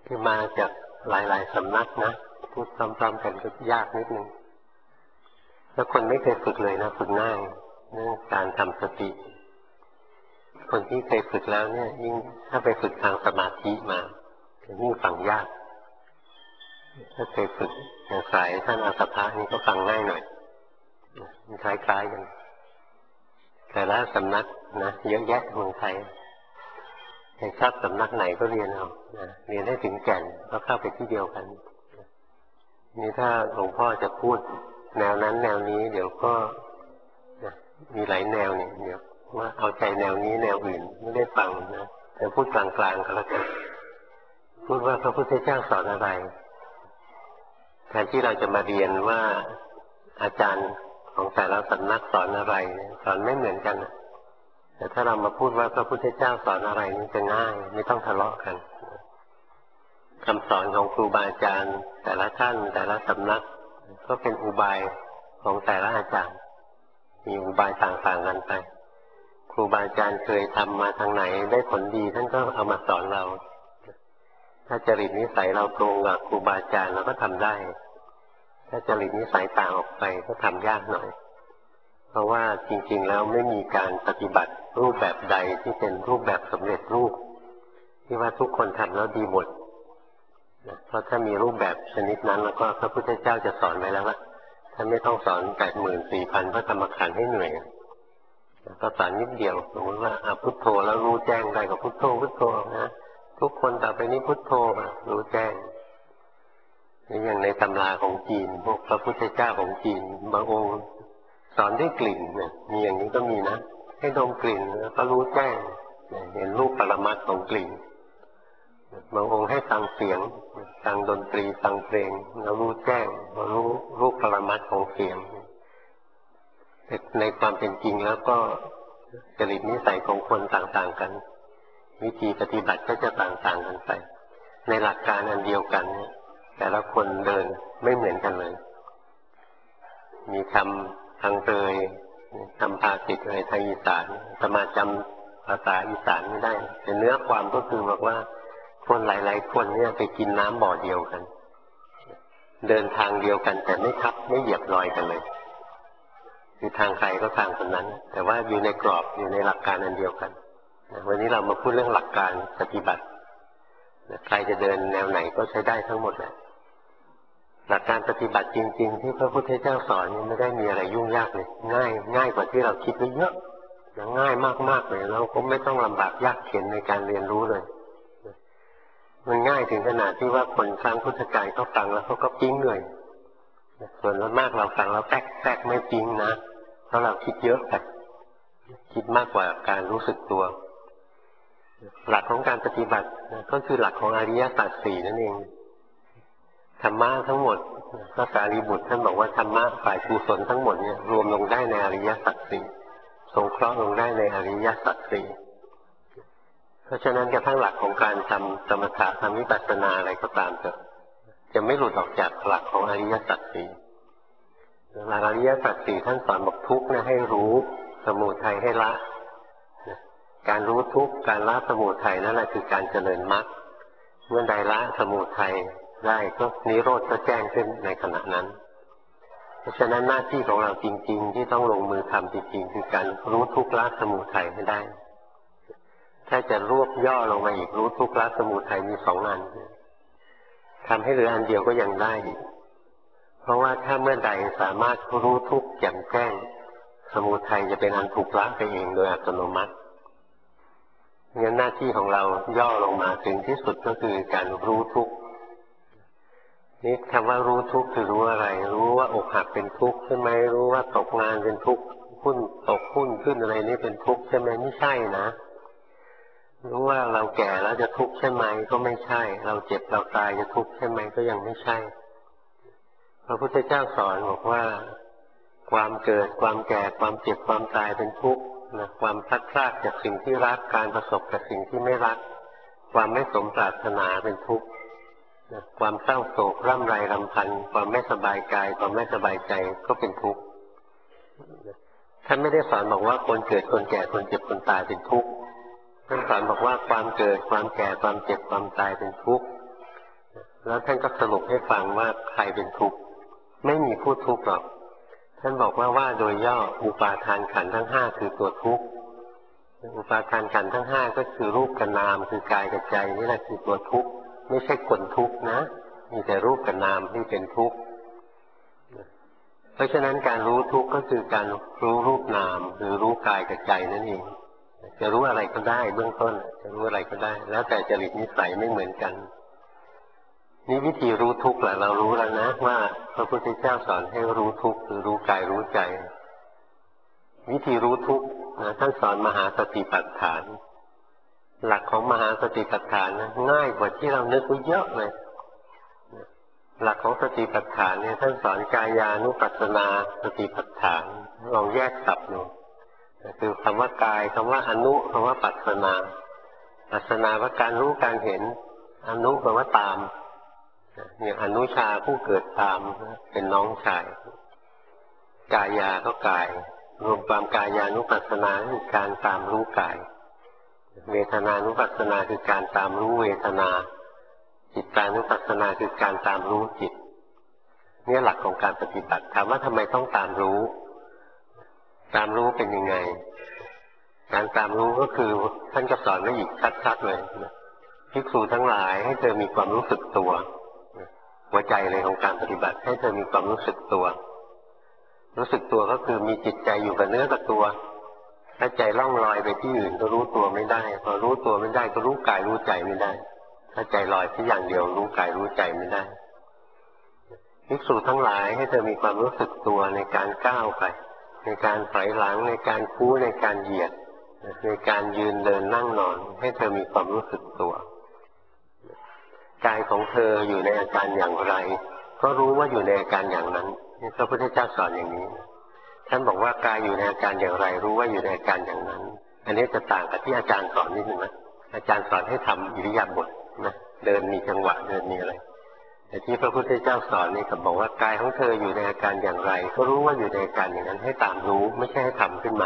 ที่มาจากหลายๆสำนักนะพูดพร้อมๆกันก็ยากนิดนึงแล้วคนไม่เคยฝึกเลยนะฝึกง่ายเรื่องการทำสติคนที่เคยฝึกแล้วเนี่ยยิ่งถ้าไปฝึกทางสมาธิมายิ่งฟังยากถ้าเคยฝึกอย่างสายท่านอาสภะนี่ก็ฟังง่ายหน่อยมันคล้ายๆกันแต่ละสำนักนะเยอะแยะเมืองไทยใครชอบสำนักไหนก็เรียนเอาเรียนให้ถึงแก่นก็เข้าไปที่เดียวกันนี่ถ้าหลวงพ่อจะพูดแนวนั้นแนวนี้เดี๋ยวก็มีหลายแนวเนี่ยเดี๋ยวว่าเอาใจแนวนี้แนวอื่นไม่ได้ฟังนะแต่พูดกลางๆก็แล้วกันพูดว่าพระพุทธเจ้าสอนอะไรแทนที่เราจะมาเรียนว่าอาจารย์ของแต่ละสำนักสอนอะไรสอนไม่เหมือนกันแต่ถ้าเรามาพูดว่าพระพุทธเจ้าสอนอะไรนี่จะง่ายไม่ต้องทะเลาะกันคำสอนของครูบาอาจารย์แต่ละท่านแต่ละสำนักก็เป็นอุบายของแต่ละอาจารย์มีอุบายต่างๆกันไปครูบาอาจารย์เคยทำมาทางไหนได้ผลดีท่านก็เอามาสอนเราถ้าจริตนิสัยเราตรงกับครูบาอาจารย์เราก็ทำได้ถ้าจริตนิสัยต่างออกไปก็ทำยากหน่อยเพราะว่าจริงๆแล้วไม่มีการปฏิบัติรูปแบบใดที่เป็นรูปแบบสำเร็จรูปที่ว่าทุกคนทำแล้วดีหมดเพราะถ้ามีรูปแบบชนิดนั้นแล้วก็พระพุทธเจ้าจะสอนไว้แล้วว่าท่านไม่ต้องสอน 84,000 พระธรรมขันธ์ให้เหนื่อยก็สอนนิดเดียวสมมติว่าพุทโธแล้วรู้แจ้งได้ก็พุทโธพุทโธนะทุกคนต่อไปนี้พุทโธรู้แจ้งนี่อย่างในตำราของจีนพวกพระพุทธเจ้าของจีนบางองค์สอนด้วยกลิ่นเนี่ยมีอย่างนี้ก็มีนะให้ดมกลิ่นแล้วก็รู้แจ้งเห็นรูปปรมัตถ์ของกลิ่นบางองค์ให้ฟังเสียงฟังดนตรีฟังเพลงแล้วรู้แจ้งรู้รูปปรมัตถ์ของเสียงในความเป็นจริงแล้วก็จริตนิสัยของคนต่างๆกันวิธีปฏิบัติก็จะต่างๆกันไปในหลักการอันเดียวกันแต่ละคนเดินไม่เหมือนกันเลยมีคำทางเตยคำภาษิตอะไรทางอีสานสมาจำภาษาอีสานไม่ได้แต่เนื้อความก็คือบอกว่าคนหลายๆคนเนี่ยไปกินน้ำบ่อเดียวกันเดินทางเดียวกันแต่ไม่ทับไม่เหยียบรอยกันเลยคือทางใครก็ทางคนนั้นแต่ว่าอยู่ในกรอบอยู่ในหลักการอันเดียวกันวันนี้เรามาพูดเรื่องหลักการปฏิบัติใครจะเดินแนวไหนก็ใช้ได้ทั้งหมดแหละหลักการปฏิบัติจริงๆที่พระพุทธเจ้าสอนไม่ได้มีอะไรยุ่งยากเลยง่ายกว่าที่เราคิดไว้เยอะง่ายมากๆเลยแล้วก็ไม่ต้องลำบากยากเข็ญในการเรียนรู้เลยมันง่ายถึงขนาดที่ว่าคนครั้งพุทธกาลเขาฟังแล้วเขาก็ปิ๊งเลยส่วนมากเราฟังแล้วแป๊กไม่ปิ๊งนะเพราะเราคิดเยอะไปคิดมากกว่าการรู้สึกตัวหลักของการปฏิบัติก็คือหลักของอริยสัจสี่นั่นเองธรรมะทั้งหมดพระสารีบุตรท่านบอกว่าธรรมะฝ่ายกุศลทั้งหมดเนี่ยรวมลงได้ในอริยสัจสี่สงเคราะห์ลงได้ในอริยสัจสี่เพราะฉะนั้นกระทั่งหลักของการทำสมถะทำวิปัสสนาอะไรก็ตามจะไม่หลุดออกจากหลักของอริยสัจสี่หลักอริยสัจสี่ท่านสอนบอกทุกข์นะให้รู้สมุทัยให้ละการรู้ทุกข์การละสมุทัยนั่นแหละคือการเจริญมรรคเมื่อใดละสมุทัยได้ก็นิโรธก็แจ้งขึ้นในขณะนั้นเพราะฉะนั้นหน้าที่ของเราจริงๆที่ต้องลงมือทำจริงๆคือการรู้ทุกข์ละสมุทัยให้ได้ถ้าจะรวบย่อลงมาอีกรู้ทุกข์ละสมุทัยมีสองอันทำให้เหลืออันเดียวก็ยังได้เพราะว่าถ้าเมื่อใดสามารถรู้ทุกข์แจ่มแจ้งสมุทัยจะเป็นอันถูกละไปเองโดยอัตโนมัติงั้นหน้าที่ของเราย่อลงมาถึงที่สุดก็คือการรู้ทุกข์นี่คำว่ารู้ทุกข์คือรู้อะไรรู้ว่าอกหักเป็นทุกข์ใช่ไหมรู้ว่าตกงานเป็นทุกข์หุ้นตกหุ้นขึ้นอะไรนี่เป็นทุกข์ใช่ไหมไม่ใช่นะรู้ว่าเราแก่แล้วจะทุกข์ใช่ไหมก็ไม่ใช่เราเจ็บเราตายจะทุกข์ใช่ไหมก็ยังไม่ใช่พระพุทธเจ้าสอนบอกว่าความเกิดความแก่ความเจ็บความตายเป็นทุกข์ความพลัดพรากจากสิ่งที่รักการประสบกับสิ่งที่ไม่รักความไม่สมปรารถนาเป็นทุกข์ความเศร้าโศกร่ำไรรำพันความไม่สบายกายความไม่สบายใจก็เป็นทุกข์ท่านไม่ได้สอนบอกว่าคนเกิดคนแก่คนเจ็บคนตายเป็นทุกข์ท่านสอนบอกว่าความเกิดความแก่ความเจ็บความตายเป็นทุกข์แล้วท่านก็สรุปให้ฟังว่าใครเป็นทุกข์ไม่มีผู้ทุกข์หรอกท่านบอกว่าโดยย่ออุปาทานขันธ์ทั้งห้าคือตัวทุกข์อุปาทานขันธ์ทั้งห้าก็คือรูปกับนามคือกายกับใจนี่แหละคือตัวทุกข์ไม่ใช่คนทุกข์นะมีแต่รูปกับนามที่เป็นทุกข์เพราะฉะนั้นการรู้ทุกข์ก็คือการรู้รูปนามหรือรู้กายกับใจนั่นเองจะรู้อะไรก็ได้เบื้องต้นจะรู้อะไรก็ได้แล้วแต่จริตนิสัยไม่เหมือนกันนี่วิธีรู้ทุกข์แหละเรารู้แล้วนะว่าพระพุทธเจ้าสอนให้รู้ทุกข์คือรู้กายรู้ใจวิธีรู้ทุกข์ท่านสอนมหาสติปัฏฐานหลักของมหาสติปัฏฐานนะง่ายกว่าที่เรานึกไว้เยอะเลยหลักของสติปัฏฐานเนี่ยท่านสอนกายานุปัสสนาสติปัฏฐานลองแยกศัพท์ดูคือคำว่ากายคำว่าอนุคำว่าปัสสนาปัสสนาว่าการรู้การเห็นอนุแปลว่าตามอย่างอนุชาผู้เกิดตามเป็นน้องชายกายาก็กายรวมความกายานุปัสสนาคือการตามรู้กายเวทนานุปัสสนาคือการตามรู้เวทนาจิตานุปัสสนาคือการตามรู้จิตนี่หลักของการปฏิบัติถามว่าทำไมต้องตามรู้ตามรู้เป็นยังไงการตามรู้ก็คือท่านก็สอนไว้อีกชัดๆเลยภิกษุทั้งหลายให้เธอมีความรู้สึกตัวหัวใจเลยของการปฏิบัติให้เธอมีความรู้สึกตัวรู้สึกตัวก็คือมีจิตใจอยู่กับเนื้อกับตัวถ้าใจล่องลอยไปที่อื่นก็รู้ตัวไม่ได้พอรู้ตัวไม่ได้ก็รู้กายรู้ใจไม่ได้ถ้าใจลอยที่อย่างเดียวรู้กายรู้ใจไม่ได้ภิกษุทั้งหลายให้เธอมีความรู้สึกตัวในการก้าวไปในการถอยหลังในการคู่ในการเหยียดในการยืนเดินนั่งนอนให้เธอมีความรู้สึกตัวกายของเธออยู่ในอาการอย่างไรก็รู้ว่าอยู่ในอาการอย่างนั้นพระพุทธเจ้าสอนอย่างนี้ท่านบอกว่ากายอยู่ในอาการอย่างไรรู้ว่าอยู่ในอาการอย่างนั้นอันนี้จะต่างกับที่อาจารย์สอนนิดนึงนะอาจารย์สอนให้ทำอิริยาบถนะเดินมีจังหวะเดินมีอะไรแต่ที่พระพุทธเจ้าสอนนี่ก็บอกว่ากายของเธออยู่ในอาการอย่างไรก็รู้ว่าอยู่ในอาการอย่างนั้นให้ตามรู้ไม่ใช่ให้ทำขึ้นมา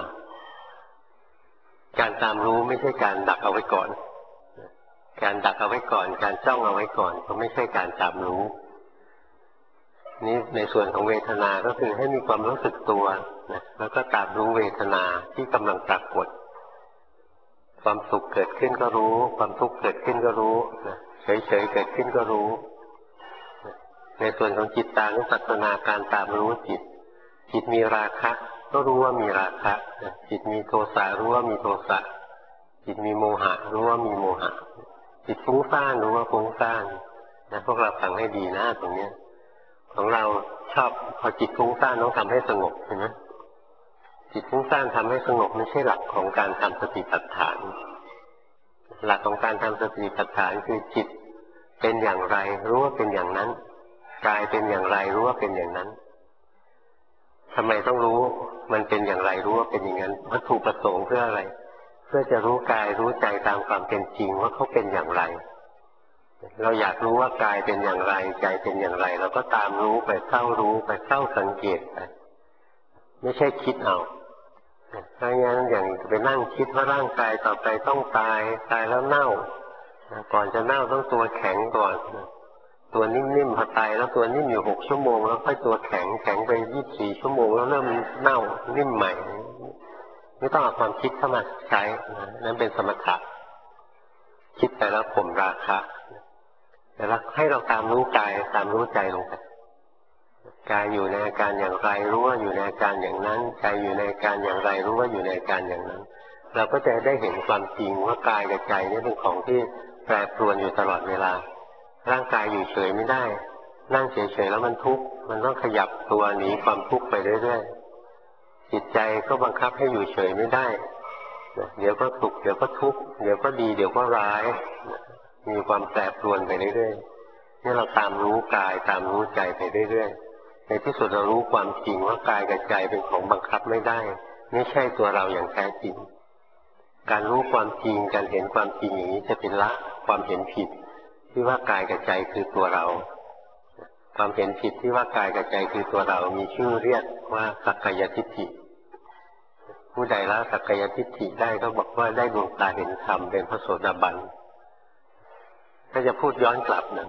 การตามรู้ไม่ใช่การดักเอาไว้ก่อนการดักเอาไว้ก่อนการจ้องเอาไว้ก่อนก็ไม่ใช่การตามรู้นี่ในส่วนของเวทนาก็คือให้มีความรู้สึกตัวนะแล้วก็ตามรู้เวทนาที่กำลังปรากฏความสุขเกิดขึ้นก็รู้ความทุกข์เกิดขึ้นก็รู้นะเฉยๆเกิดขึ้นก็รู้ในส่วนของจิตตานุปัสสนาการตามรู้จิตจิตมีราคะก็รู้ว่ามีราคะจิตมีโทสะรู้ว่ามีโทสะจิตมีโมหะรู้ว่ามีโมหะจิตฟุ้งซ่านรู้ว่าฟุ้งซ่านนะพวกเราฟังให้ดีนะตรงนี้ของเราชอบพอจิตฟุ้งซ่านต้องทำให้สงบใช่ไหมจิตฟุ้งซ่านทำให้สงบไม่ใช่หลักของการทำสติปัฏฐานหลักของการทำสติปัฏฐานคือจิตเป็นอย่างไรรู้ว่าเป็นอย่างนั้นกายเป็นอย่างไรรู้ว่าเป็นอย่างนั้นทำไมต้องรู้มันเป็นอย่างไรรู้ว่าเป็นอย่างนั้นวัตถุประสงค์เพื่ออะไรเพื่อจะรู้กายรู้ใจตามความเป็นจริงว่าเขาเป็นอย่างไรเราอยากรู้ว่ากายเป็นอย่างไรใจเป็นอย่างไรเราก็ตามรู้ไปเฝ้ารู้ไปเฝ้าสังเกตไปไม่ใช่คิดเอาถ้าอย่างนั้นอย่างไปนั่งคิดว่าร่างกายต่อไปต้องตายแล้วเน่าก่อนจะเน่าต้องตัวแข็งก่อนตัวนิ่มๆพอตายแล้วตัวนิ่มอยู่6 ชั่วโมงแล้วค่อยตัวแข็งไป24 ชั่วโมงแล้วเริ่มเน่านิ่มใหม่ไม่ต้องเอาความคิดเข้ามาใช้นั้นเป็นสมถะคิดไปแล้วข่มราคะแต่ละให้เราตามรู้กายตามรู้ใจลงไปกายอยู่ในอาการอย่างไรรู้ว่าอยู่ในอาการอย่างนั้นใจอยู่ในอาการอย่างไรรู้ว่าอยู่ในอาการอย่างนั้นเราก็จะได้เห็นความจริงว่ากายกับใจนี่เป็นของที่แปรปรวนอยู่ตลอดเวลาร่างกายอยู่เฉยไม่ได้นั่งเฉยๆแล้วมันทุกข์มันต้องขยับตัวหนีความทุกข์ไปเรื่อยๆจิตใจก็บังคับให้อยู่เฉยไม่ได้เดี๋ยวก็สุขเดี๋ยวก็ทุกข์เดี๋ยวก็ดีเดี๋ยวก็ร้ายมีความแปรปรวนไปเรื่อยๆนี่เราตามรู้กายตามรู้ใจไปเรื่อยๆในที่สุดเรารู้ความจริงว่ากายกับใจเป็นของบังคับไม่ได้ไม่ใช่ตัวเราอย่างแท้จริงการรู้ความจริงการเห็นความจริงอย่างนี้จะเป็นละความเห็นผิดที่ว่ากายกับใจคือตัวเราความเห็นผิดที่ว่ากายกับใจคือตัวเรามีชื่อเรียกว่าสักกายทิฏฐิผู้ใดละสักกายทิฏฐิได้ก็บอกว่าได้ดวงตาเห็นธรรมเป็นพระโสดาบันถ้าจะพูดย้อนกลับนะบอก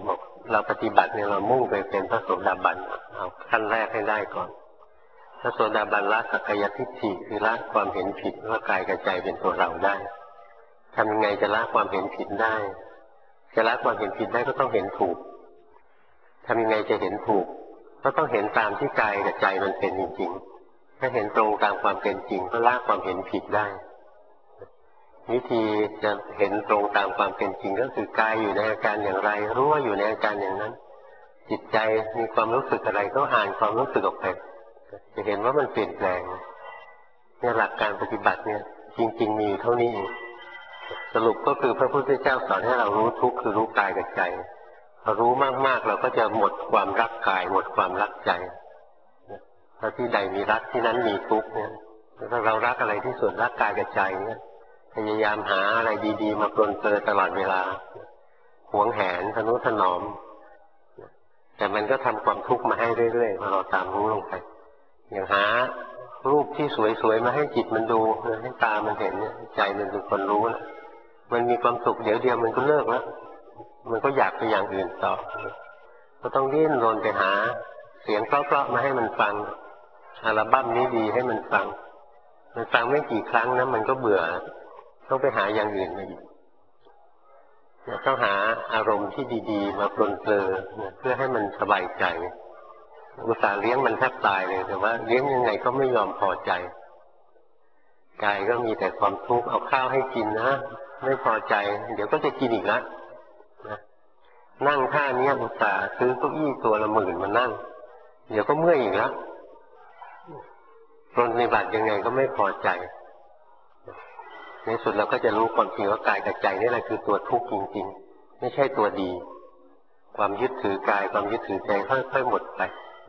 เราปฏิบัติเนี่ยเรามุ่งไปเป็นพระโสดาบันเอาขั้นแรกให้ได้ก่อนพระโสดาบันละสักกายทิฏฐิคือละความเห็นผิดว่ากายกับใจเป็นตัวเราได้ทำยังไงจะละความเห็นผิดได้จะละความเห็นผิดได้ก็ต้องเห็นถูกทำยังไงจะเห็นถูกก็ต้องเห็นตามที่กายกับใจมันเป็นจริงๆถ้าเห็นตรงตามความเป็นจริงก็ละความเห็นผิดได้วิธีจะเห็นตรงตามความเป็นจริงก็คือกายอยู่ในอาการอย่างไรรู้ว่าอยู่ในอาการอย่างนั้นจิตใจมีความรู้สึกอะไรก็อ่านความรู้สึกออกไปจะเห็นว่ามันเปลี่ยนแปลงเนี่ยหลักการปฏิบัติเนี่ยจริงๆมีอยู่เท่านี้เองสรุปก็คือพระพุทธเจ้าสอนให้เรารู้ทุกข์คือรู้กายกับใจพอรู้มากๆเราก็จะหมดความรักกายหมดความรักใจถ้าที่ใดมีรักที่นั้นมีทุกข์เนี่ยถ้าเรารักอะไรที่สุดรักกายกับใจเนี่ยพยายามหาอะไรดีๆมาปลนเปลือตลอดเวลาหวงแหนทนุถนอมแต่มันก็ทำความทุกข์มาให้เรื่อยๆพอเราตามรู้ลงไปอย่างหารูปที่สวยๆมาให้จิตมันดูให้ตามันเห็นเนี่ยใจมันเป็นคนรู้นะมันมีความสุขเดี๋ยวเดียวมันก็เลิกแล้วมันก็อยากไปอย่างอื่นต่อก็ต้องดิ้นรนไปหาเสียงเพราะๆมาให้มันฟังอัลบั้มนี้ดีให้มันฟังมันฟังไม่กี่ครั้งนะมันก็เบื่อต้องไปหาอย่างอื่นมาอีกต้องหาอารมณ์ที่ดีๆมาปลนเปลือเพื่อให้มันสบายใจอุตส่าห์เลี้ยงมันแทบตายเลยแต่ว่าเลี้ยงยังไงก็ไม่ยอมพอใจกายก็มีแต่ความทุกข์เอาข้าวให้กินนะไม่พอใจเดี๋ยวก็จะกินอีกแล้วนั่งท่านี้อุตส่าห์ซื้อเก้าอี้ตัวละ10,000มานั่งเดี๋ยวก็เมื่อยอีกแล้วปฏิบัติยังไงก็ไม่พอใจในสุดเราก็จะรู้ความจริงว่ากายกับใจนี่แหละคือตัวทุกข์จริงๆไม่ใช่ตัวดีความยึดถือกายความยึดถือใจค่อยๆหมดไป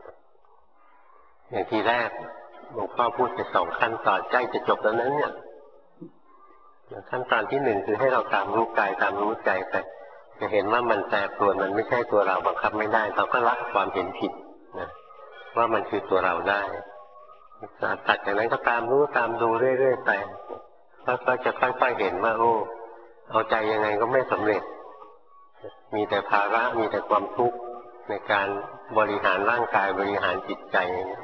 อย่างทีแรกหลวงพ่อพูดไป2ขั้นตอนใกล้จะจบแล้วนั้นเนี่ยขั้นตอนที่1คือให้เราตามรู้กายตามรู้ใจไปจะเห็นว่ามันแปรปรวนมันไม่ใช่ตัวเราบังคับไม่ได้เราก็ละความเห็นผิดนะว่ามันคือตัวเราได้ตัดจากนั้นก็ตามรู้ตามดูเรื่อยๆไปก็จะค่อยๆเห็นว่าโอ้เอาใจยังไงก็ไม่สำเร็จมีแต่ภาระมีแต่ความทุกข์ในการบริหารร่างกายบริหารจิตใจ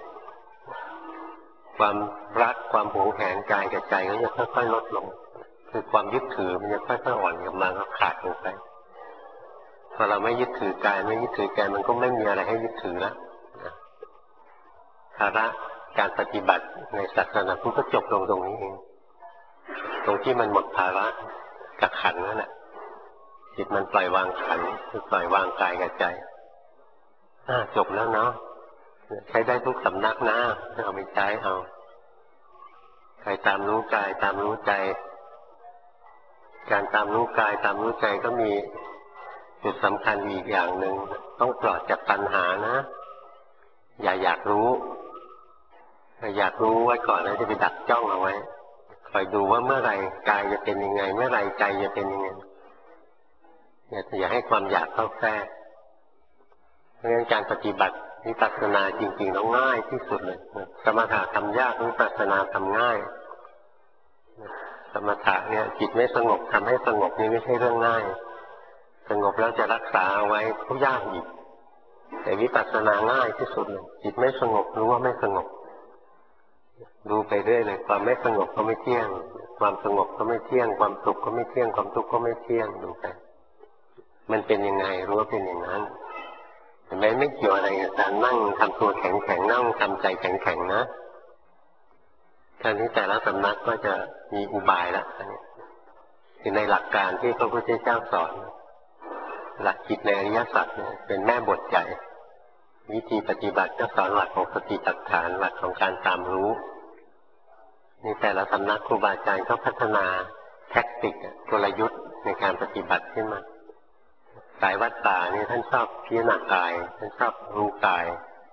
ความรักความหวงแหนกายกับใจก็จะค่อยๆลดลงคือความยึดถือมันจะค่อยๆอ่อนกำลังก็ขาดลงไปพอเราไม่ยึดถือกายไม่ยึดถือใจมันก็ไม่มีอะไรให้ยึดถือแล้วภาระการปฏิบัติในศาสนาพุทธก็จบลงตรงนี้เองตรงที่มันหมดภาระกับขันนั่นแหละจิตมันปล่อยวางขันคือปล่อยวางกายกับใจจบแล้วเนาะใช้ได้ทุกสำนักนะเอาไปใช้เอาใครตามรู้กายตามรู้ใจการตามรู้กายตามรู้ใจก็มีจุดสำคัญอีกอย่างหนึ่งต้องปลอดจากตัณหานะอย่าอยากรู้ถ้าอยากรู้ไว้ก่อนแล้วจะไปดักจ้องเอาไว้คอยดูว่าเมื่อไรกายจะเป็นยังไงเมื่อไรใจจะเป็นยังไงอย่าให้ความอยากเข้าแทรกเพราะฉะนั้นการปฏิบัติวิปัสสนาจริงๆแล้วง่ายที่สุดเลยสมถะทำยากวิปัสสนาทำง่ายสมถะเนี่ยจิตไม่สงบทำให้สงบนี่ไม่ใช่เรื่องง่ายสงบแล้วจะรักษาเอาไว้ก็ยากอีกแต่วิปัสสนาง่ายที่สุดเลยจิตไม่สงบรู้ว่าไม่สงบดูไปเรื่อยเลยความไม่สงบก็ไม่เที่ยงความสงบก็ไม่เที่ยงความสุขก็ไม่เที่ยงความทุกข์ก็ไม่เที่ยงดูไปมันเป็นยังไงรู้ว่าเป็นอย่างนั้นเห็นไหมไม่เกี่ยวอะไรกับการนั่งทำตัวแข็งๆนั่งทำใจแข็งๆนะการที่แต่ละสำนักก็จะมีอุบายละคือในหลักการที่พระพุทธเจ้าสอนหลักจิตในอริยสัจเนี่ยเป็นแม่บทใหญ่วิธีปฏิบัติก็สอนหลักของสติปัฏฐานหลักของการตามรู้นี่แต่ละสำนักครูบาอาจารย์ก็พัฒนาแท็กติกกลยุทธ์ในการปฏิบัติขึ้นมาสายวัดป่านี่ท่านชอบพิจารณากายท่านชอบรู้กาย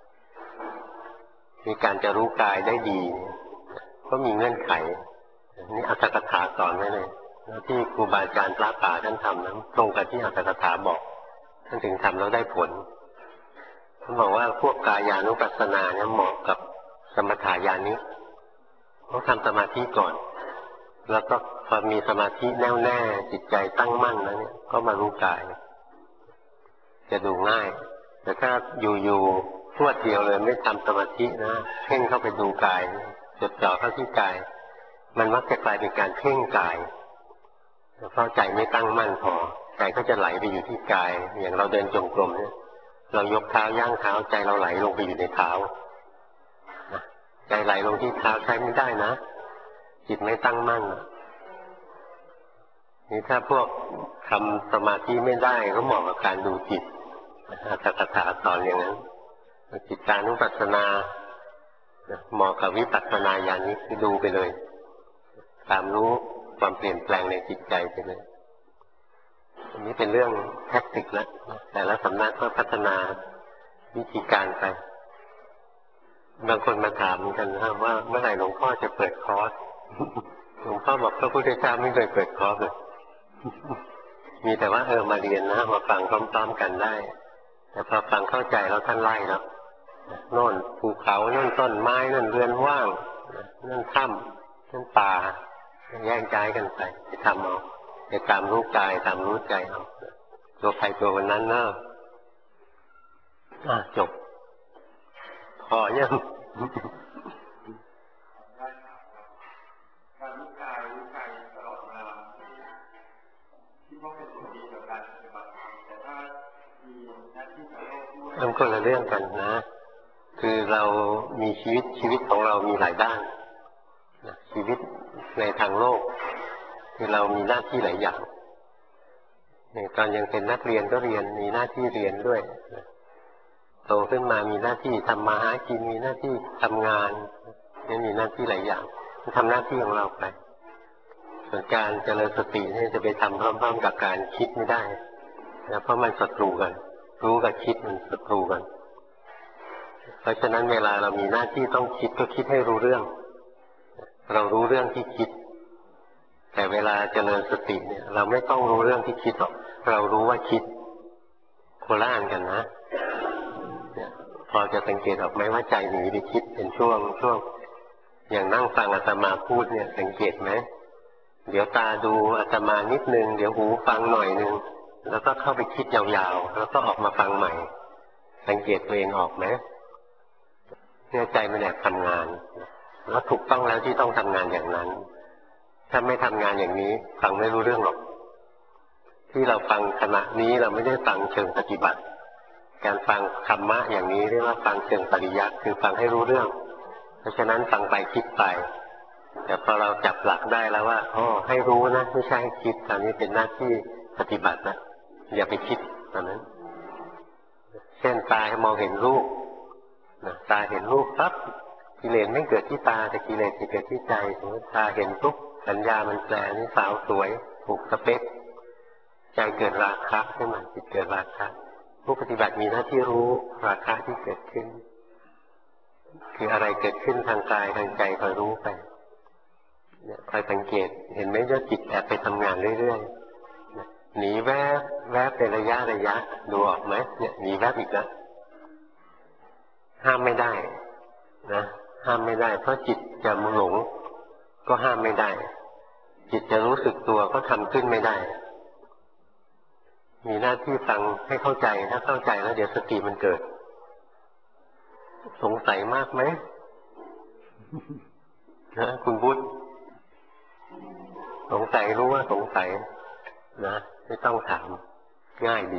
มีการจะรู้กายได้ดีก็มีเงื่อนไขนี่อัตถกถาสอนไว้เลยที่ครูบาอาจารย์พระป่าท่านทำนั้นตรงกับที่อัตถกถาบอกท่านถึงทำแล้วได้ผลท่านบอกว่าพวกกายานุปัสสนาเนี่ยเหมาะกับสมถายานิต้องทำสมาธิก่อนแล้วก็พอมีสมาธิแน่วแน่จิตใจตั้งมั่นแล้วเนี่ยก็มารู้กายแต่จะดูง่ายแต่ถ้าอยู่พรวดเดียวเลยไม่ทำสมาธินะเพ่งเข้าไปดูกายจดจ่อเข้าที่กายมันมักจะกลายเป็นการเพ่งกายเพราะใจไม่ตั้งมั่นพอใจก็จะไหลไปอยู่ที่กายอย่างเราเดินจงกรมเนี่ยเรายกเท้าย่างเท้าใจเราไหลลงไปอยู่ในเท้าใจไหลลงที่เท้าใช้ไม่ได้นะจิตไม่ตั้งมั่นนี่ถ้าพวกทำสมาธิไม่ได้ก็เหมาะกับการดูจิตอัตถกถาสอนอย่างนั้นจิตตานุปัสสนาเหมาะกับวิปัสสนาญาณนี้คือดูไปเลยตามรู้ความเปลี่ยนแปลงในจิตใจไปเลยอันนี้เป็นเรื่องแทคติกแล้วแต่ละสำนักก็พัฒนาวิธีการไปบางคนมาถามกันว่าเมื่อไหร่หลวงพ่อจะเปิดคอร์สหลวงพ่อบอกพระพุทธเจ้าไม่เคยเปิดคอร์สเลยมีแต่ว่ามาเรียนนะมาฟังพร้อมๆกันได้แต่พอฟังเข้าใจแล้วท่านไล่แล้วโน่นภูเขาโน่นต้นไม้โน่นเรือนว่างโน่นถ้ำโน่นป่าแยกย้ายกันไปทำเอาไปตามรู้กายตามรู้ใจเอาตัวใครตัววันนั้นเนอะจบพอยังการรู้กายตลอดเวลาที่ว่าเป็นผลดีต่อการปฏิบัติธรรมแต่ถ้ามีหน้าที่กับโลกด้วยมันคนละเรื่องกันนะคือเรามีชีวิตของเรามีหลายด้านชีวิตในทางโลกคือเรามีหน้าที่หลายอย่างตอนยังเป็นนักเรียนก็เรียนมีหน้าที่เรียนด้วยโตขึ้นมามีหน้าที่ทำมาหากินมีหน้าที่ทำงานนี่มีหน้าที่หลายอย่างทำหน้าที่ของเราไปส่วนการเจริญสตินี่จะไปทำพร้อมๆกับการคิดไม่ได้นะเพราะมันศัตรูกันรู้กับคิดมันศัตรูกันเพราะฉะนั้นเวลาเรามีหน้าที่ต้องคิดก็คิดให้รู้เรื่องเรารู้เรื่องที่คิดแต่เวลาเจริญสติเนี่ยเราไม่ต้องรู้เรื่องที่คิดหรอกเรารู้ว่าคิดโคละอันกันนะพอจะสังเกตออกไหมว่าใจหนีไปคิดเป็นช่วงอย่างนั่งฟังอาตมาพูดเนี่ยสังเกตไหมเดี๋ยวตาดูอาตมานิดนึงเดี๋ยวหูฟังหน่อยนึงแล้วก็เข้าไปคิดยาวๆแล้วก็ออกมาฟังใหม่สังเกตตัวเองออกไหมเนี่ยใจมันแอบทำงานแล้วถูกต้องแล้วที่ต้องทำงานอย่างนั้นถ้าไม่ทำงานอย่างนี้ฟังไม่รู้เรื่องหรอกที่เราฟังขณะนี้เราไม่ได้ฟังเชิงปฏิบัติการฟังธรรมะอย่างนี้เรียกว่าฟังเชิงปริยัติคือฟังให้รู้เรื่องเพราะฉะนั้นฟังไปคิดไปแต่พอเราจับหลักได้แล้วว่าให้รู้นะไม่ใช่ให้คิดตอนนี้เป็นหน้าที่ปฏิบัตินะอย่าไปคิดตอนนั้นเช่นตามองเห็นรูปตาเห็นรูปปั๊บกิเลสไม่เกิดที่ตาแต่กิเลสจะเกิดที่ใจสมมติตาเห็นปุ๊บสัญญามันแปลนี่สาวสวยถูกสเปคใจเกิดราคะขึ้นมาจิตเกิดราคะผู้ปฏิบัติมีหน้าที่รู้ราคะที่เกิดขึ้นคืออะไรเกิดขึ้นทางกายทางใจคอยรู้ไปเนี่ยคอยสังเกตเห็นไหมว่าจิตแอบไปทำงานเรื่อยๆหนีแวบเป็นระยะดูออกไหมเนี่ยหนีแวบอีกแล้วห้ามไม่ได้นะห้ามไม่ได้เพราะจิตจะหลงก็ห้ามไม่ได้จิตจะรู้สึกตัวก็ทำขึ้นไม่ได้มีหน้าที่ฟังให้เข้าใจถ้าเข้าใจแล้วเดี๋ยวสติมันเกิดสงสัยมากไหมนะคุณบุญสงสัยรู้ว่าสงสัยนะไม่ต้องถามง่ายดี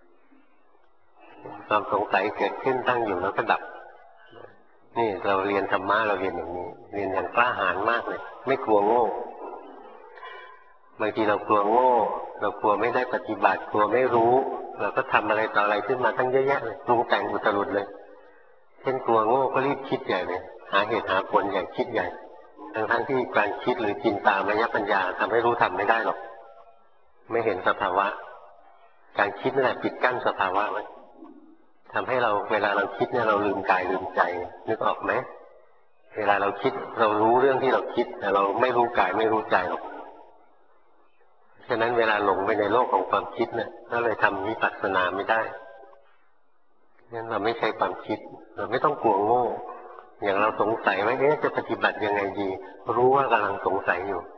ความสงสัยเกิดขึ้นตั้งอยู่แล้วก็ดับนี่เราเรียนธรรมะเราเรียนอย่างนี้เรียนอย่างกล้าหาญมากเลยไม่กลัวโง่บางทีเรากลัวโง่เรากลัวไม่ได้ปฏิบัติกลัวไม่รู้เราก็ทำอะไรต่ออะไรขึ้นมาตั้งเยอะแยะเลยปรุงแต่งอุตรุดเลยเช่นกลัวโง่ก็รีบคิดใหญ่เลยหาเหตุหาผลใหญ่คิดใหญ่ทั้งที่การคิดหรือจินตามยปัญญาทำให้รู้ทำไม่ได้หรอกไม่เห็นสภาวะการคิดนั่นแหละปิดกั้นสภาวะไว้ทำให้เราเวลาเราคิดเนี่ยเราลืมกายลืมใจนึกออกไหมเวลาเราคิดเรารู้เรื่องที่เราคิดแต่เราไม่รู้กายไม่รู้ใจหรอกฉะนั้นเวลาหลงไปในโลกของความคิดเนี่ยก็เลยทำวิปัสสนาไม่ได้งั้นเราไม่ใช่ความคิดเราไม่ต้องกลัวโง่อย่างเราสงสัยว่าจะปฏิบัติยังไงดีรู้ว่ากำลังสงสัยอยู่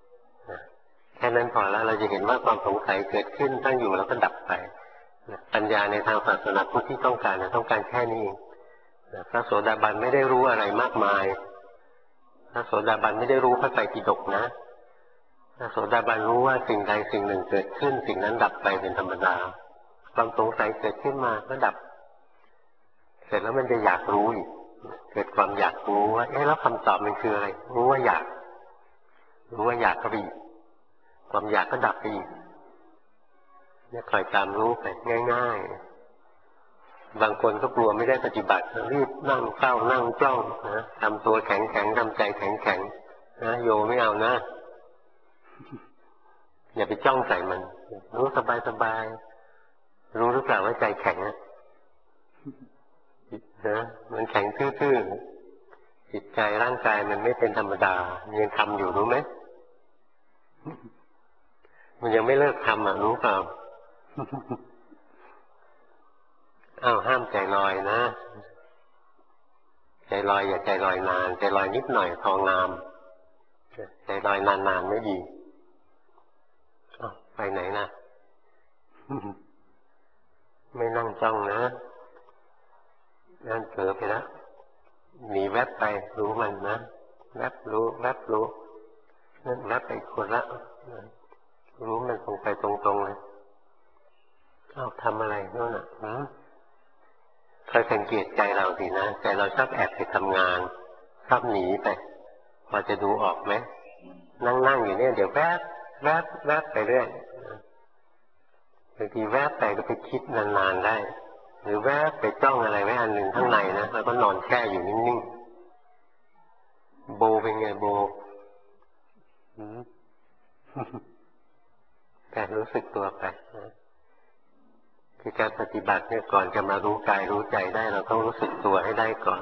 แค่นั้นพอแล้วเราจะเห็นว่าความสงสัยเกิดขึ้นตั้งอยู่แล้วก็ดับไปปัญญญาในทางศาสนาพุทธที่ต้องการต้องการแค่นี้เองพระโสดาบันไม่ได้รู้อะไรมากมายพระโสดาบันไม่ได้รู้พระไตรปิฎกนะพระโสดาบันรู้ว่าสิ่งใดสิ่งหนึ่งเกิดขึ้นสิ่งนั้นดับไปเป็นธรรมดาความสงสัยเกิดขึ้นมาก็ดับเสร็จแล้วมันจะอยากรู้อีกเกิดความอยากรู้ว่าแล้วคำตอบมันคืออะไรรู้ว่าอยากก็ไปอีกความอยากก็ดับไปอีกเนี่ยคอยตามรู้ไปง่ายๆบางคนก็กลัวไม่ได้ปฏิบัติรีบนั่งเฝ้านั่งจ้องนะทำตัวแข็งทำใจแข็งนะโยไม่เอานะอย่าไปจ้องใส่มันรู้สบายรู้หรือเปล่าว่าใจแข็งนะมันแข็งทื่อๆจิตใจร่างกายมันไม่เป็นธรรมดามันยังทำอยู่รู้ไหมมันยังไม่เลิกทำรู้เปล่าห้ามใจลอยนะใจลอยอย่าใจลอยนานใจลอยนิดหน่อยพองามใจลอยนานๆไม่ดีไปไหนนะไม่นั่งจ้องนะนั่นเผลอไปแล้วหนีแวบไปรู้มันนะแวบรู้นั่นแวบไปคนละรู้มันตรงไปตรงๆเลยทำอะไรนั่นน่ะคอยสังเกตใจเราสินะใจเราชอบแอบไปทำงานชอบหนีไปพอจะดูออกไหมนั่งอยู่เนี่ยเดี๋ยวแวบไปเรื่อยบางทีแวบไปก็ไปคิดนานๆได้หรือแวบไปจ้องอะไรไว้อันหนึ่งข้างในนะแล้วก็นอนแช่อยู่นิ่งๆโบเป็นไงโบแต่รู้สึกตัวไปคือการปฏิบัติเนี่ยก่อนจะมารู้กายรู้ใจได้เราต้องรู้สึกตัวให้ได้ก่อน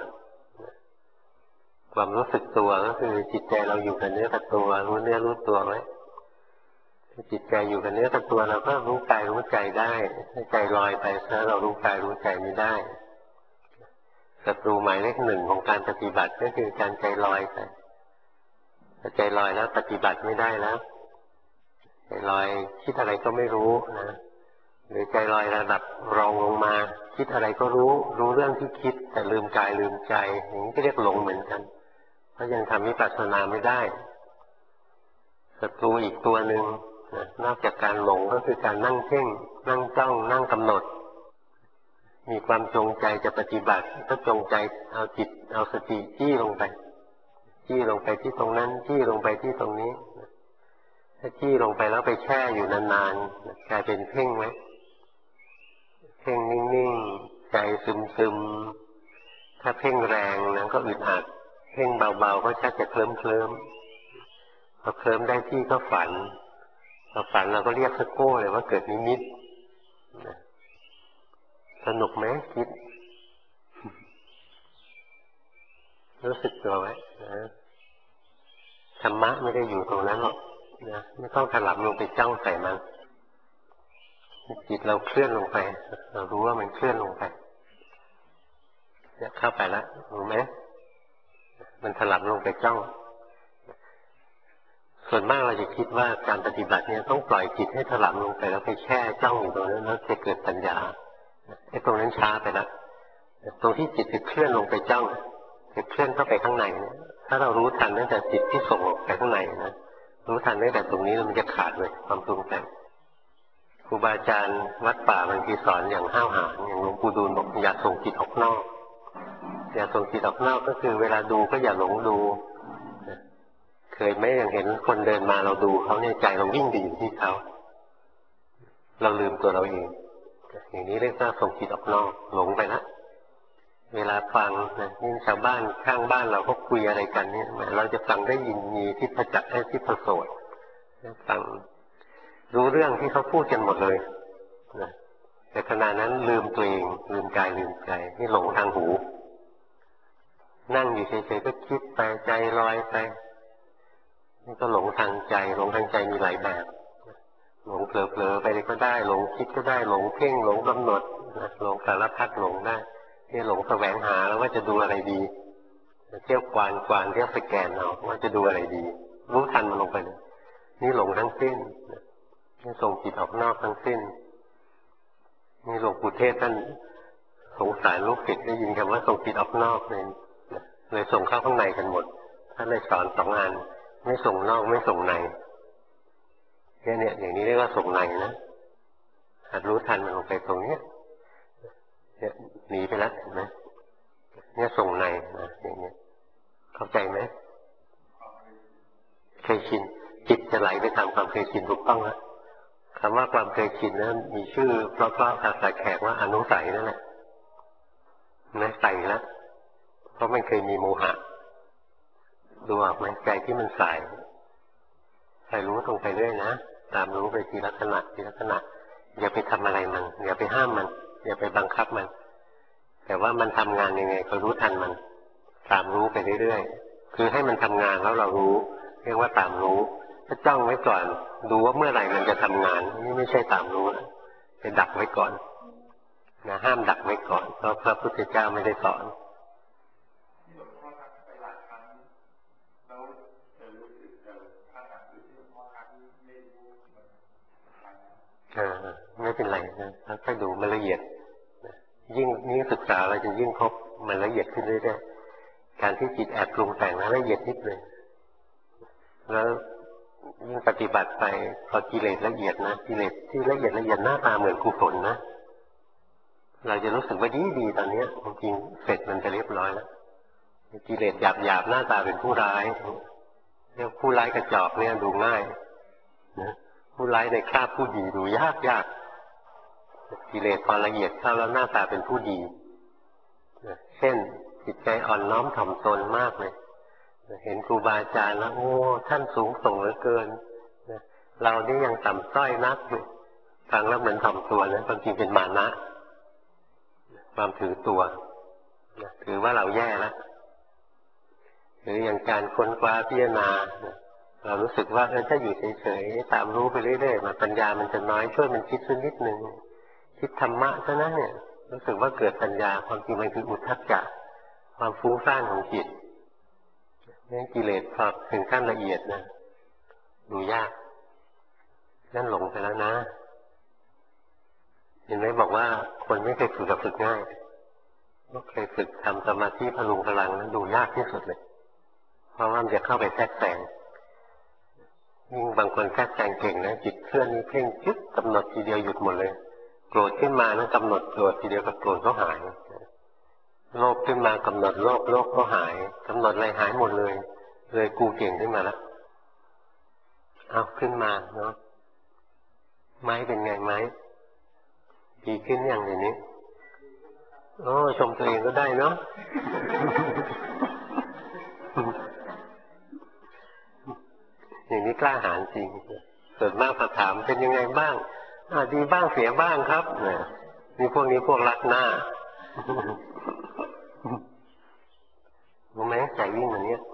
ความรู้สึกตัวก็คือจิตใจเราอยู่กับเนื้อกับตัวรู้เนื้อรู้ตัวไว้จิตใจอยู่กับเนื้อกับตัวเราก็รู้กายรู้ใจได้ถ้าใจลอยไปถ้าเรารู้กายรู้ใจไม่ได้ศัตรูหมายเลขหนึ่งของการปฏิบัติก็คือการใจลอยไปถ้าใจลอยแล้วปฏิบัติไม่ได้แล้วใจลอยคิดอะไรก็ไม่รู้นะหรือใจลอยระดับรองลงมาคิดอะไรก็รู้เรื่องที่คิดแต่ลืมกายลืมใจอย่างนี้ก็เรียกหลงเหมือนกันเพราะยังทำวิปัสสนาไม่ได้ศัตรูอีกตัวหนึ่งนอกจากการหลงก็คือการนั่งเพ่งนั่งจ้องนั่งกำหนดมีความจงใจจะปฏิบัติก็จงใจเอาจิตเอาสติจี้ลงไปที่ตรงนั้นจี้ลงไปที่ตรงนี้ถ้าจี้ลงไปแล้วไปแช่อยู่นานๆกลายเป็นเพ่งไหมเพ่งนิ่งๆใจซึมๆถ้าเพ่งแรงนั้นก็อึดอัดเพ่งเบาๆก็ชักจะเคลิ้มพอเคลิ้มได้ที่ก็ฝันพอฝันเราก็เรียกสักโก้เลยว่าเกิดนิมิตสนุกไหมคิดรู้สึกตัวไว้นะธรรมะไม่ได้อยู่ตรงนั้นหรอกนะไม่ต้องถลำลงไปจ้องใส่มันจิตเราเคลื่อนลงไปเรารู้ว่ามันเคลื่อนลงไปเนี่ยเข้าไปแล้วรู้ไหมมันถลำลงไปจ้องส่วนมากเราจะคิดว่าการปฏิบัติเนี่ยต้องปล่อยจิตให้ถลำลงไปแล้วไปแช่จ้องอยู่ตรงนั้นแล้วจะเกิดปัญญาไอ้ตรงนั้นช้าไปแล้วตรงที่จิตจะเคลื่อนลงไปจ้องจะเคลื่อนเข้าไปข้างในเนี่ยถ้าเรารู้ทันตั้งแต่จิตที่ส่งออกไปข้างในนะรู้ทันตั้งแต่ตรงนี้แล้วมันจะขาดเลยความปรุงแต่งครูบาอาจารย์วัดป่าบางทีสอนอย่างห้าวหาญอย่างหลวงปู่ดูลบอกอย่าส่งจิตออกนอกอย่าส่งจิตออกนอกก็คือเวลาดูก็อย่าหลงดูเคยไหมอย่างเห็นคนเดินมาเราดูเขาในใจเราวิ่งไปอยู่ที่เขาเราลืมตัวเราเองอย่างนี้เรียกว่าส่งจิตออกนอกหลงไปละเวลาฟังนะนี่ชาวบ้านข้างบ้านเราก็คุยอะไรกันเนี่ยเราจะฟังได้ยินมีทิพจักรทิพโสตฟังรู้เรื่องที่เขาพูดกันหมดเลยนะแต่ขณะนั้นลืมตัวเองลืมกายลืมใจนี่หลงทางหูนั่งอยู่เฉยๆก็คิดไปใจลอยไปนี่ก็หลงทางใจมีหลายแบบหลงเผลอๆไปก็ได้หลงคิดก็ได้หลงเพ่งหลงกำหนดหลงสารพัดหลงได้ที่หลงแสวงหาแล้วว่าจะดูอะไรดีเที่ยวกวานเที่ยวสแกนเอาว่าจะดูอะไรดีรู้ทันมันลงไปเลยนี่หลงทั้งสิ้นนี่ส่งจิตออกนอกทั้งสิ้นนี่หลวงปู่เทศท่านสงสารลูกศิษย์ได้ยินคำว่าส่งจิตออกนอกเลยส่งเข้าข้างในกันหมดท่านเลยสอน2 อันไม่ส่งนอกไม่ส่งในเนี่ยอย่างนี้เรียกว่าส่งในนะหัดรู้ทันมันลงไปตรงเนี้ยเนี่ยหนีไปแล้วเห็นไหมเนี่ยส่งในนะอย่างเนี้ยเข้าใจไหมเคยชินจิตจะไหลไปตามความเคยชินถูกต้องแล้วคำว่าความเคยชินนั้นมีชื่อเพราะภาษาแขกว่าอนุสัยนั่นแหละนะใส่แล้วเพราะมันเคยมีโมหะดูออกไหมใจที่มันใส่รู้ตรงไปเรื่อยนะตามรู้ไปทีละขณะทีละขณะอย่าไปทำอะไรมันอย่าไปห้ามมันอย่าไปบังคับมันแต่ว่ามันทำงานยังไงก็รู้ทันมันตามรู้ไปเรื่อยๆคือให้มันทำงานแล้วเรารู้เรียกว่าตามรู้ถ้าจ้องไว้ก่อนดูว่าเมื่อไหร่มันจะทำงานนี่ไม่ใช่ตามรู้นะไปดักไว้ก่อนนะห้ามดักไว้ก่อนเพราะพระพุทธเจ้าไม่ได้สอนไม่เป็นไรนะถ้าดูมันละเอียดยิ่งศึกษาเราจะยิ่งพบมันละเอียดขึ้นเรื่อยๆการที่จิตแอบปรุงแต่งนั้นละเอียดนิดเลยแล้วยิ่งปฏิบัติไปพอกิเลสละเอียดนะกิเลสที่ละเอียดหน้าตาเหมือนกุศลนะเราจะรู้สึกว่าดีตอนนี้จริงๆเสร็จมันจะเรียบร้อยแล้วกิเลสหยาบหน้าตาเป็นผู้ร้ายเรียกผู้ร้ายกระจอกเนี่ยดูง่ายนะผู้ร้ายในคราบผู้ดีดูยากกิเลสพอละเอียดเข้าแล้วหน้าตาเป็นผู้ดีเช่นจิตใจอ่อนน้อมถ่อมตนมากเลยเห็นครูบาอาจารย์แล้วโอ้ท่านสูงส่งเหลือเกินเรานี่ยังต่ำต้อยนักฟังแล้วเหมือนถ่อมตัวนะความจริงเป็นมานะความถือตัวถือว่าเราแย่แล้วหรืออย่างการค้นคว้าพิจารณาเรารู้สึกว่าถ้าอยู่เฉยๆตามรู้ไปเรื่อยๆปัญญามันจะน้อยช่วยมันคิดสักนิดหนึ่งคิดธรรมะซะนั้นเนี่ยรู้สึกว่าเกิดปัญญาความจริงมันคืออุทธัจจะความฟุ้งซ่านของจิตนี่กิเลสพอถึงขั้นละเอียดนะดูยากนั่นหลงไปแล้วนะเห็นไหมบอกว่าคนไม่เคยฝึกกับฝึกง่ายไม่เคยฝึกทำสมาธิพลุงพลังนั้นดูยากที่สุดเลยเพราะว่ามันจะเข้าไปแทรกแซงยิ่งบางคนแทรกแซงเก่งนะจิตเคลื่อนนี้เพ่งจึ๊บกำหนดทีเดียวหยุดหมดเลยโกรธขึ้นมานะกำหนดโกรธทีเดียวกับโกรธก็หายโลภขึ้นมากำหนดโลภก็หายกำหนดอะไรหายหมดเลยกูเก่งขึ้นมาแล้วเอาขึ้นมาเนาะไม้เป็นไงไม้ดีขึ้นอย่างเดี๋ยวนี้โอ้ชมตัวเองก็ได้เนาะอย่างนี้กล้าหาญจริงส่วนมากพอถามเป็นยังไงบ้างดีบ้างเสียบ้างครับนี่พวกนี้พวกรักหน้ารู้ไหมใจวิ่งแบบนี้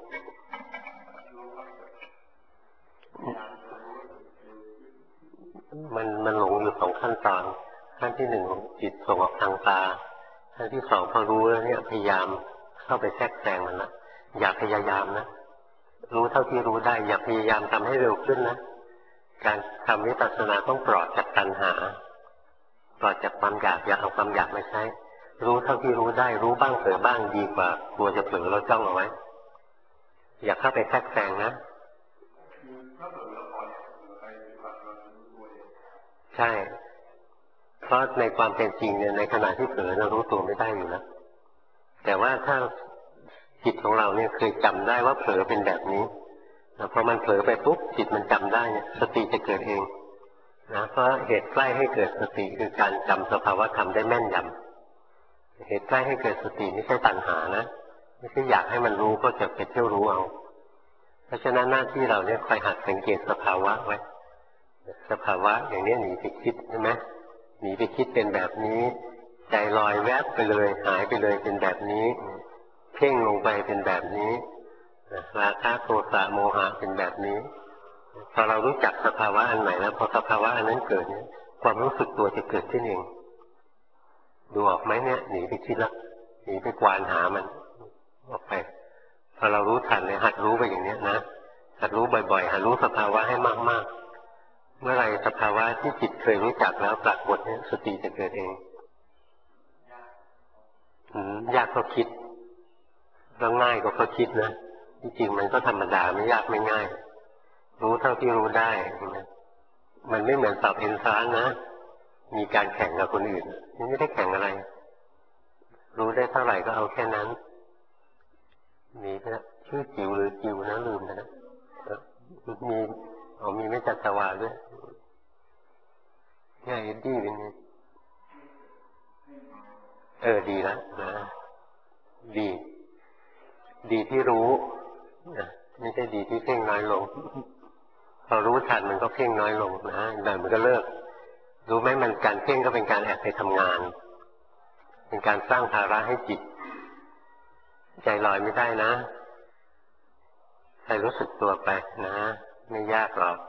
มันหลงอยู่2 ขั้นตอนขั้นที่ 1ของจิตส่งออกทางตาขั้นที่ 2พอรู้แล้วเนี่ยพยายามเข้าไปแทรกแซงมันนะอย่าพยายามนะรู้เท่าที่รู้ได้อย่าพยายามทำให้เร็วขึ้นนะการทำวิปัสสนาต้องปลอดจากตัณหาปลอดจากความอยากอย่าเอาความอยากมาใช้รู้เท่าที่รู้ได้รู้บ้างเผลอบ้างดีกว่ากลัวจะเผลอเราจ้องเอาไว้อย่าเข้าไปแทรกแซงนะใช่เพราะในความเป็นจริงเนี่ยในขณะที่เผลอเรารู้ตัวไม่ได้อยู่แล้วแต่ว่าถ้าจิตของเราเนี่ยเคยจำได้ว่าเผลอเป็นแบบนี้พอมันเผลอไปปุ๊บจิตมันจำได้เนี่ยสติจะเกิดเองนะเพราะเหตุใกล้ให้เกิดสติคือการจำสภาวะธรรมได้แม่นยำเหตุใกล้ให้เกิดสติไม่ใช่ตัณหานะไม่ใช่อยากให้มันรู้ก็จะไปเที่ยวรู้เอาเพราะฉะนั้นหน้าที่เราเนี่ยคอยหัดสังเกตสภาวะไว้สภาวะอย่างนี้หนีไปคิดใช่ไหมหนีไปคิดเป็นแบบนี้ใจลอยแวบไปเลยหายไปเลยเป็นแบบนี้เพ่งลงไปเป็นแบบนี้ราคะโทสะโมหะเป็นแบบนี้พอเรารู้จักสภาวะอันไหนแล้วพอสภาวะอันนั้นเกิดเนี่ยความรู้สึกตัวจะเกิดขึ้นเองดูออกไหมเนี่ยหนีไปคิดแล้วหนีไปกวานหามันออกไปพอเรารู้ทันเนี่ยหัดรู้ไปอย่างนี้นะหัดรู้บ่อยๆหัดรู้สภาวะให้มากๆเมื่อไรสภาวะที่จิตเคยรู้จักแล้วปรากฏเนี่ยสติจะเกิดเองยากก็คิดแล้วง่ายก็คิดนะจริงๆมันก็ธรรมดาไม่ยากไม่ง่ายรู้เท่าที่รู้ได้นะมันไม่เหมือนสอบเอนทรานซ์นะมีการแข่งกับคนอื่นนี่ไม่ได้แข่งอะไรรู้ได้เท่าไหร่ก็เอาแค่นั้นมีนะชื่อจิ๋วหรือจิ๋วนะลืมนะมีไม่จัดสวาด้วยง่ายดีเป็นไงดีแล้วนะดีที่รู้ไม่ใช่ดีที่เพ่งน้อยลงพอรู้ทันมันก็เพ่งน้อยลงนะเดี๋ยวมันก็เลิกรู้ไหมมันการเพ่งก็เป็นการแอบไปทำงานเป็นการสร้างภาระให้จิตใจลอยไม่ได้นะใจรู้สึกตัวไปนะไม่ยากหรอก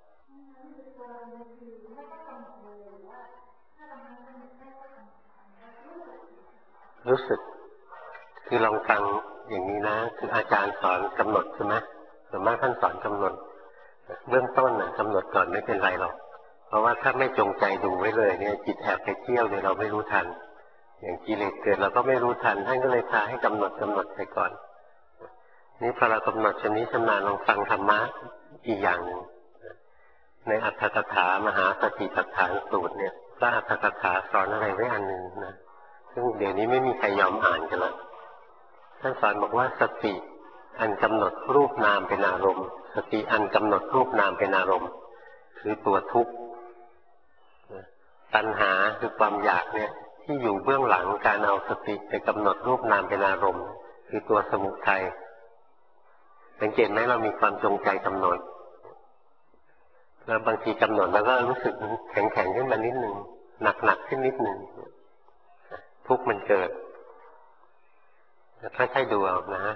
รู้สึกคือลองฟังอย่างนี้นะคืออาจารย์สอนกำหนดใช่ไหมส่วนมากท่านสอนกำหนดเบื้องต้นนะกำหนดก่อนไม่เป็นไรหรอกเพราะว่าถ้าไม่จงใจดูไว้เลยเนี่ยจิตแอบไปเที่ยวเนี่ยเราไม่รู้ทันอย่างกิเลสเกิดเราก็ไม่รู้ทันท่านก็เลยพาให้กำหนดไปก่อนนี่พอเรากำหนดชำนิชำนาญลองฟังธรรมะอีกอย่างหนึ่งในอัตถกถามหาสติปัฏฐานสูตรเนี่ยพระอัตถกถาสอนอะไรไว้อันหนึ่งนะซึ่งเดี๋ยวนี้ไม่มีใครยอมอ่านกันแล้วท่านสอนบอกว่าสติอันกำหนดรูปนามเป็นอารมณ์สติอันกำหนดรูปนามเป็นอารมณ์คือตัวทุกข์ตัณหาคือความอยากเนี่ยที่อยู่เบื้องหลังการเอาสติไปกำหนดรูปนามเป็นอารมณ์คือตัวสมุทัยสังเกตไหมเรามีความจงใจกำหนดแล้วบางทีกำหนดแล้วก็รู้สึกแข็งขึ้นมานิดหนึ่งหนักขึ้นนิดหนึ่งทุกข์มันเกิดค่อยๆดูเอานะ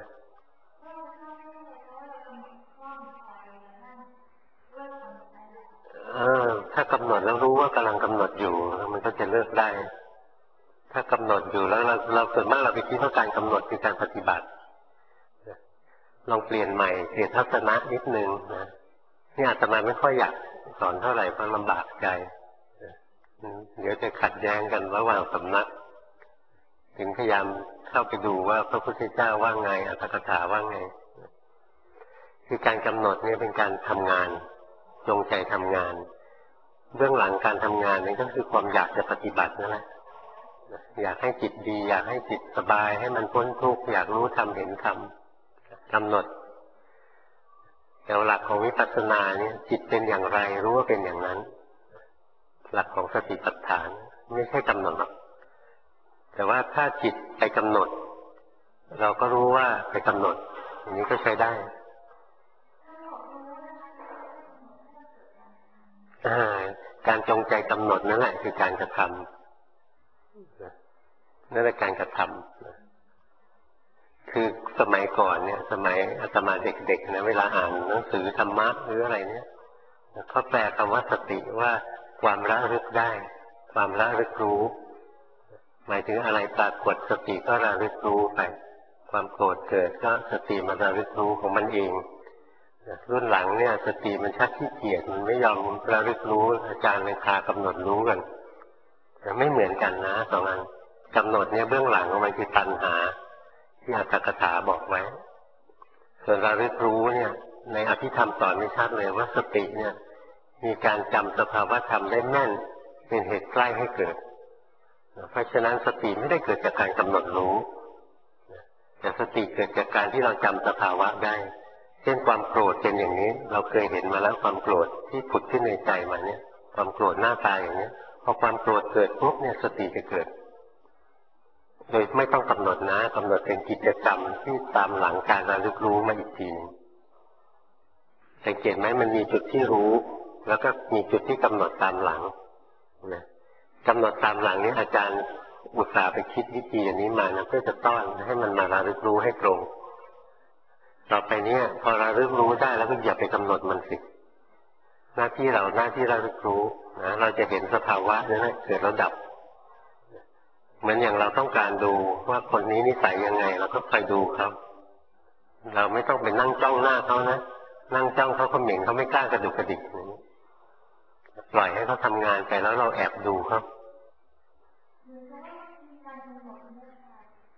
ถ้ากำหนดแล้วรู้ว่ากำลังกำหนดอยู่มันก็จะเลิกได้ถ้ากำหนดอยู่แล้วเราส่วนมากเราไปคิดว่าการกำหนดคือการปฏิบัติลองเปลี่ยนใหม่เปลี่ยนทัศนะนิดนึงนะนี่อาตมาไม่ค่อยอยากสอนเท่าไหร่เพราะลำบากใจเดี๋ยวจะขัดแย้งกันระหว่างสำนักถึงพยายามเข้าไปดูว่าพระพุทธเจ้าว่าไงอัตถกถาว่าไงคือการกำหนดนี่เป็นการทำงานจงใจทำงานเบื้องหลังการทำงานนี่ก็คือความอยากจะปฏิบัตินั่นแหละอยากให้จิตดีอยากให้จิตสบายให้มันพ้นทุกข์อยากรู้ธรรมเห็นธรรมกำหนดแต่หลักของวิปัสสนาเนี่ยจิตเป็นอย่างไรรู้ว่าเป็นอย่างนั้นหลักของสติปัฏฐานไม่ใช่กำหนดหรอกแต่ว่าถ้าจิตไปกำหนดเราก็รู้ว่าไปกำหนดอย่างนี้ก็ใช้ได้การจงใจกำหนดนั่นแหละคือการกระทำนั่นแหละการกระทำคือสมัยก่อนเนี่ยสมัยอาตมาเด็กๆนะเวลาอ่านหนังสือธรรมะหรืออะไรเนี่ยเขาแปลคำว่าสติว่าความระลึกได้ความระลึกรู้หมายถึงอะไรปรากฏสติก็ระลึกรู้ไปความโกรธเกิดก็สติมันระลึกรู้ของมันเองรุ่นหลังเนี่ยสติมันชักขี้เกียจมันไม่ยอมระลึกรู้อาจารย์เลยพากำหนดรู้กันไม่เหมือนกันนะสองอันกำหนดเนี่ยเบื้องหลังของมันคือตัณหาที่อัตถกถาบอกไว้ส่วนระลึกรู้เนี่ยในอภิธรรมสอนไม่ชัดเลยว่าสติเนี่ยมีการจำสภาวะธรรมได้แม่นเป็นเหตุใกล้ให้เกิดเพราะฉะนั้นสติไม่ได้เกิดจากการกำหนดรู้แต่สติเกิดจากการที่เราจำสภาวะได้เช่นความโกรธเป็นอย่างนี้เราเคยเห็นมาแล้วความโกรธที่ผุดขึ้นในใจมาเนี่ยความโกรธหน้าตาอย่างนี้พอความโกรธเกิดปุ๊บเนี่ยสติจะเกิดโดยไม่ต้องกำหนดนะกำหนดเป็นกิจกรรมที่ตามหลังการระลึกรู้มาอีกทีนึงสังเกตไหมมันมีจุดที่รู้แล้วก็มีจุดที่กำหนดตามหลังนะกำหนดตามหลังนี้อาจารย์อุตส่าห์ไปคิดวิธีอันนี้มานะเพื่อจะต้อนให้มันมาระลึกรู้ให้ตรงต่อไปนี้พอระลึกรู้ได้แล้วก็อย่าไปกำหนดมันสิหน้าที่เราหน้าที่ระลึกรู้นะเราจะเห็นสภาวะนั้นเกิดแล้วดับเหมือนอย่างเราต้องการดูว่าคนนี้นิสัยยังไงเราก็คอยดูครับเราไม่ต้องไปนั่งจ้องหน้าเขานะนั่งจ้องเขาเหม่งเขาไม่กล้ากระดุกกระดิกปล่อยให้เขาทำงานไปแล้วเราแอบดูครับ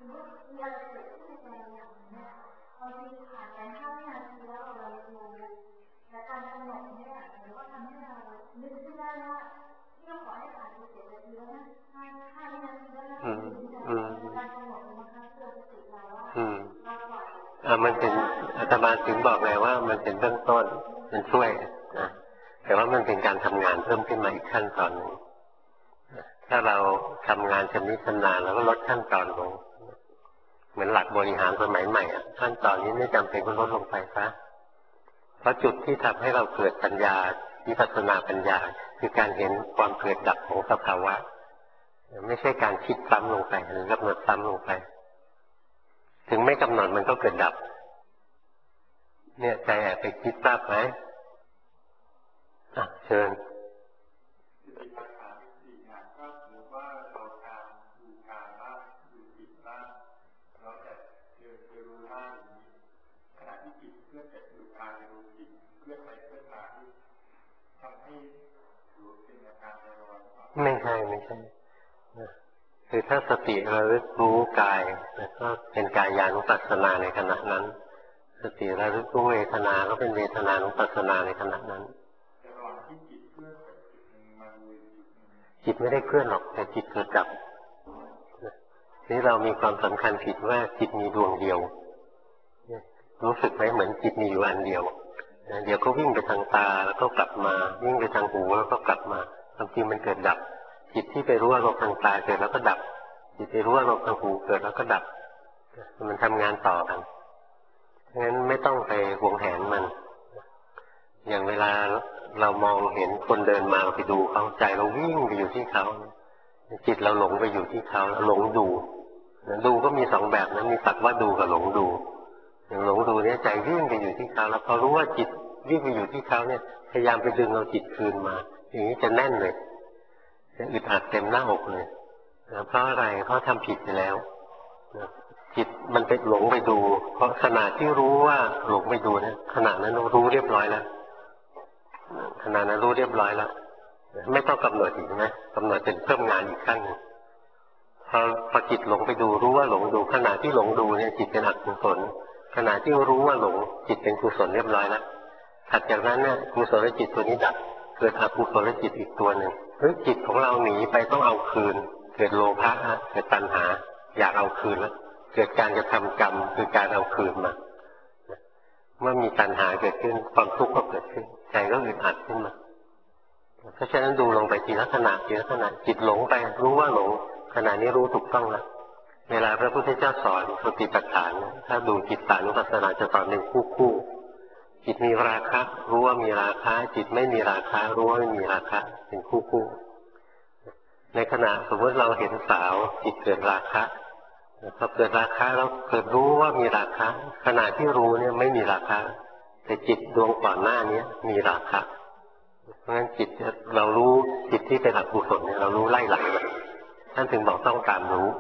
มีอะไรเกิดขึ้นในใจอย่างนี้บางทีผ่านไป5 วินาทีแล้วเรารู้และการกำหนดเนี่ยหรือว่าทำให้เรานึกขึ้นได้ว่าที่เราขอให้ผ่านไป7 นาทีแล้วนะ5 วินาทีแล้วนะการกำหนดมันค่ะเพื่อสติเราว่าเราปล่อยมันเป็นอาตมาถึงบอกไงว่ามันเป็นเบื้องต้นมันช่วยนะแต่ว่ามันเป็นการทำงานเพิ่มขึ้นมาอีกขั้นตอนหนึ่งถ้าเราทำงานชำนิชำนาญแล้วก็ลดขั้นตอนลงเหมือนหลักบริหารสมัยใหม่ขั้นตอนนี้ไม่จำเป็นก็ลดลงไปซะเพราะจุดที่ทำให้เราเกิดปัญญาวิปัสสนาปัญญาคือการเห็นความเกิดดับของสภาวะไม่ใช่การคิดซ้ำลงไปหรือกำหนดซ้ำลงไปถึงไม่กำหนดมันก็เกิดดับเนี่ยใจแอบไปคิดทราบไหมเชิญไม่ใช่คือถ้าสติระลึกรู้กายก็เป็นกายานุปัสสนาในขณะนั้นสติระลึกรู้เวทนาก็เป็นเวทนานุปัสสนาในขณะนั้นจิตไม่ได้เคลื่อนหรอกแต่จิตเกิดดับนี่เรามีความสำคัญผิดว่าจิตมีดวงเดียวรู้สึกไหมเหมือนจิตมีอยู่อันเดียวเดี๋ยวก็วิ่งไปทางตาแล้วก็กลับมาวิ่งไปทางหูแล้วก็กลับมาความจริงมันเกิดดับจิตที่ไปรู้อารมณ์ทางตาเกิดแล้วก็ดับจิตไปรู้อารมณ์ทางหูเกิดแล้วก็ดับมันทำงานต่อกันงั้นไม่ต้องไปหวงแหนมันอย่างเวลาเรามองเห็นคนเดินมาเราไปดูเขาใจเราวิ่งไปอยู่ที่เขาจิตเราหลงไปอยู่ที่เขาหลงดูดูก็มี2 แบบนะมีสักว่าดูกับหลงดูอย่างหลงดูเนี่ยใจวิ่งไปอยู่ที่เขาแล้วพอรู้ว่าจิตวิ่งไปอยู่ที่เขาเนี่ยพยายามไปดึงเอาจิตคืนมาอย่างนี้จะแน่นเลยอึดอัดเต็มหน้าอกเลยเพราะอะไรเพราะทำผิดไปแล้วจิตมันไปหลงไปดูเพราะขณะที่รู้ว่าหลงไปดูเนี่ยขณะนั้นรู้เรียบร้อยแล้วขณะนั้นรู้เรียบร้อยแล้วไม่ต้องกำหนดอีกนะกำหนดเป็นเพิ่มงานอีกขั้นหนึ่งพอจิตหลงไปดูรู้ว่าหลงดูขณะที่หลงดูเนี่ยจิตเป็นอกุศลขณะที่รู้ว่าหลงจิตเป็นกุศลเรียบร้อยแล้วถัดจากนั้นเนี่ยกุศลจิตตัวนี้ดับเกิดอกุศลจิตอีกตัวหนึ่งจิตของเราหนีไปต้องเอาคืนเกิดโลภะเกิดตัณหาอยากเอาคืนแล้วเกิดการกระทำกรรมคือการเอาคืนมาเมื่อมีตัณหาเกิดขึ้นความทุกข์ก็เกิดขึ้นใจก็อึดอัดขึ้นมาเพราะฉะนั้นดูลงไปทีละขณะทีละขณะจิตหลงไปรู้ว่าหลงขณะนี้รู้ถูกต้องแล้วเวลาพระพุทธเจ้าสอนสติปัฏฐานถ้าดูจิตตานุปัสสนาจะสอนเป็นคู่จิตมีราคะรู้ว่ามีราคะจิตไม่มีราคะรู้ว่าไม่มีราคะเป็นคู่ในขณะสมมติเราเห็นสาวจิตเกิดราคะพอเกิดราคะแล้วเกิดรู้ว่ามีราคะขณะที่รู้เนี่ยไม่มีราคะแต่จิตดวงก่อนหน้านี้มีราคะเพราะฉะนั้นจิตเรารู้จิตที่เป็นอกุศลเนี่ยเรารู้ไล่หลังท่านถึงบอกต้องตามรู้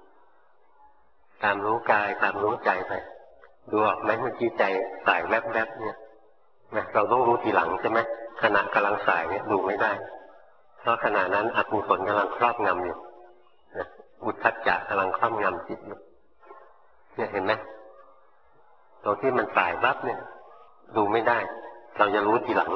กายตามรู้ใจไปดูออกไหมเมื่อกี้ใจสายแวบๆเนี่ยเราต้องรู้ทีหลังใช่ไหมขณะกำลังสายเนี่ยดูไม่ได้เพราะขณะนั้นอกุศลกำลังครอบงำอยู่อุทธัจจะกำลังครอบงำจิตอยู่เนี่ยเห็นไหมตรงที่มันสายวับเนี่ยดูไม่ได้เราจะรู้ทีหลัง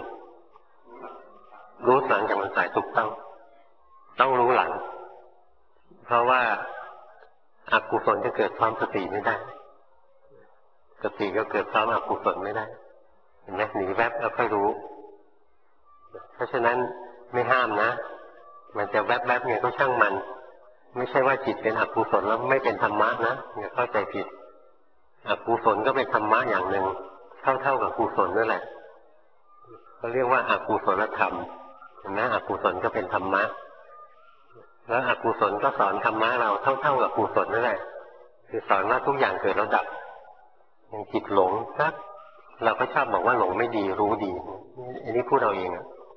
รู้หลังจากมันสายถูกต้องรู้หลังเพราะว่าอกุศลจะเกิดพร้อมสติไม่ได้สติก็เกิดพร้อมอกุศลไม่ได้เห็นไหมหนีแวบแล้วค่อยรู้เพราะฉะนั้นไม่ห้ามนะมันจะแวบๆเนี่ยก็ช่างมันไม่ใช่ว่าจิตเป็นอกุศลแล้วไม่เป็นธรรมะนะอย่าเข้าใจผิดอกุศลก็เป็นธรรมะอย่างหนึ่งเท่ากับกุศลนั่นแหละเขาเรียกว่าอกุศลธรรมเห็นไหมอกุศลก็เป็นธรรมะแล้วอกุศลก็สอนธรรมะเราเท่ากับกุศลนั่นแหละคือสอนว่าทุกอย่างเกิดแล้วดับอย่างจิตหลงครับเราก็ชอบบอกว่าหลงไม่ดีรู้ดีอันนี้พูดเราเอง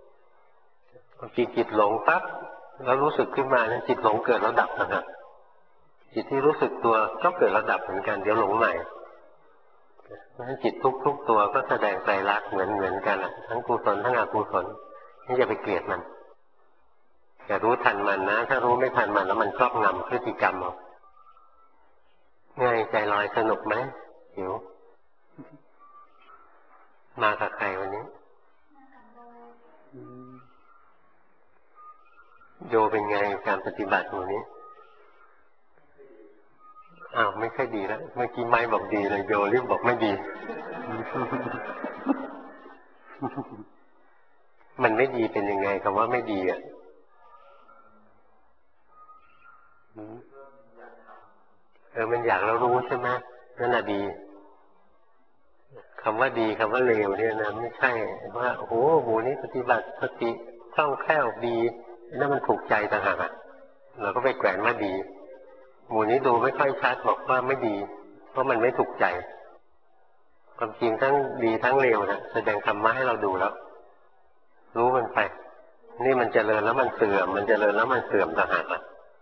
จิตหลงปั๊บแล้วรู้สึกขึ้นมาจิตหลงเกิดแล้วดับนะครับจิตที่รู้สึกตัวก็เกิดแล้วดับเหมือนกันเดี๋ยวหลงใหม่จิตทุกตัวก็แสดงไตรลักษณ์เหมือนกันทั้งกุศลทั้งอกุศลนี่อย่าไปเกลียดมันอย่ารู้ทันมันนะถ้ารู้ไม่ทันมันแล้วมันครอบงำพฤติกรรมเอาไงใจลอยสนุกไหมหิวมากับใครวันนี้โยเป็นไงการปฏิบัติวันนี้อ้าวไม่ค่อยดีแล้วเมื่อกี้ไม่บอกดีเลยโยรีบบอกไม่ดี มันไม่ดีเป็นยังไงคำว่าไม่ดีอ่ะมันอยากเรารู้ใช่ไหมนั่นแหละดีคำว่าดีคำว่าเลวเนี่ยนะไม่ใช่ว่าโอ้โหหมูนี้ปฏิบัติสติคล่องแคล่วดีนั่นมันถูกใจต่างหากเราก็ไปแกว่งว่าดีหมูนี้ดูไม่ค่อยชัดบอกว่าไม่ดีเพราะมันไม่ถูกใจความจริงทั้งดีทั้งเลวนะแสดงธรรมะให้เราดูแล้วรู้มันไปนี่มันเจริญแล้วมันเสื่อมมันเจริญแล้วมันเสื่อมต่างหาก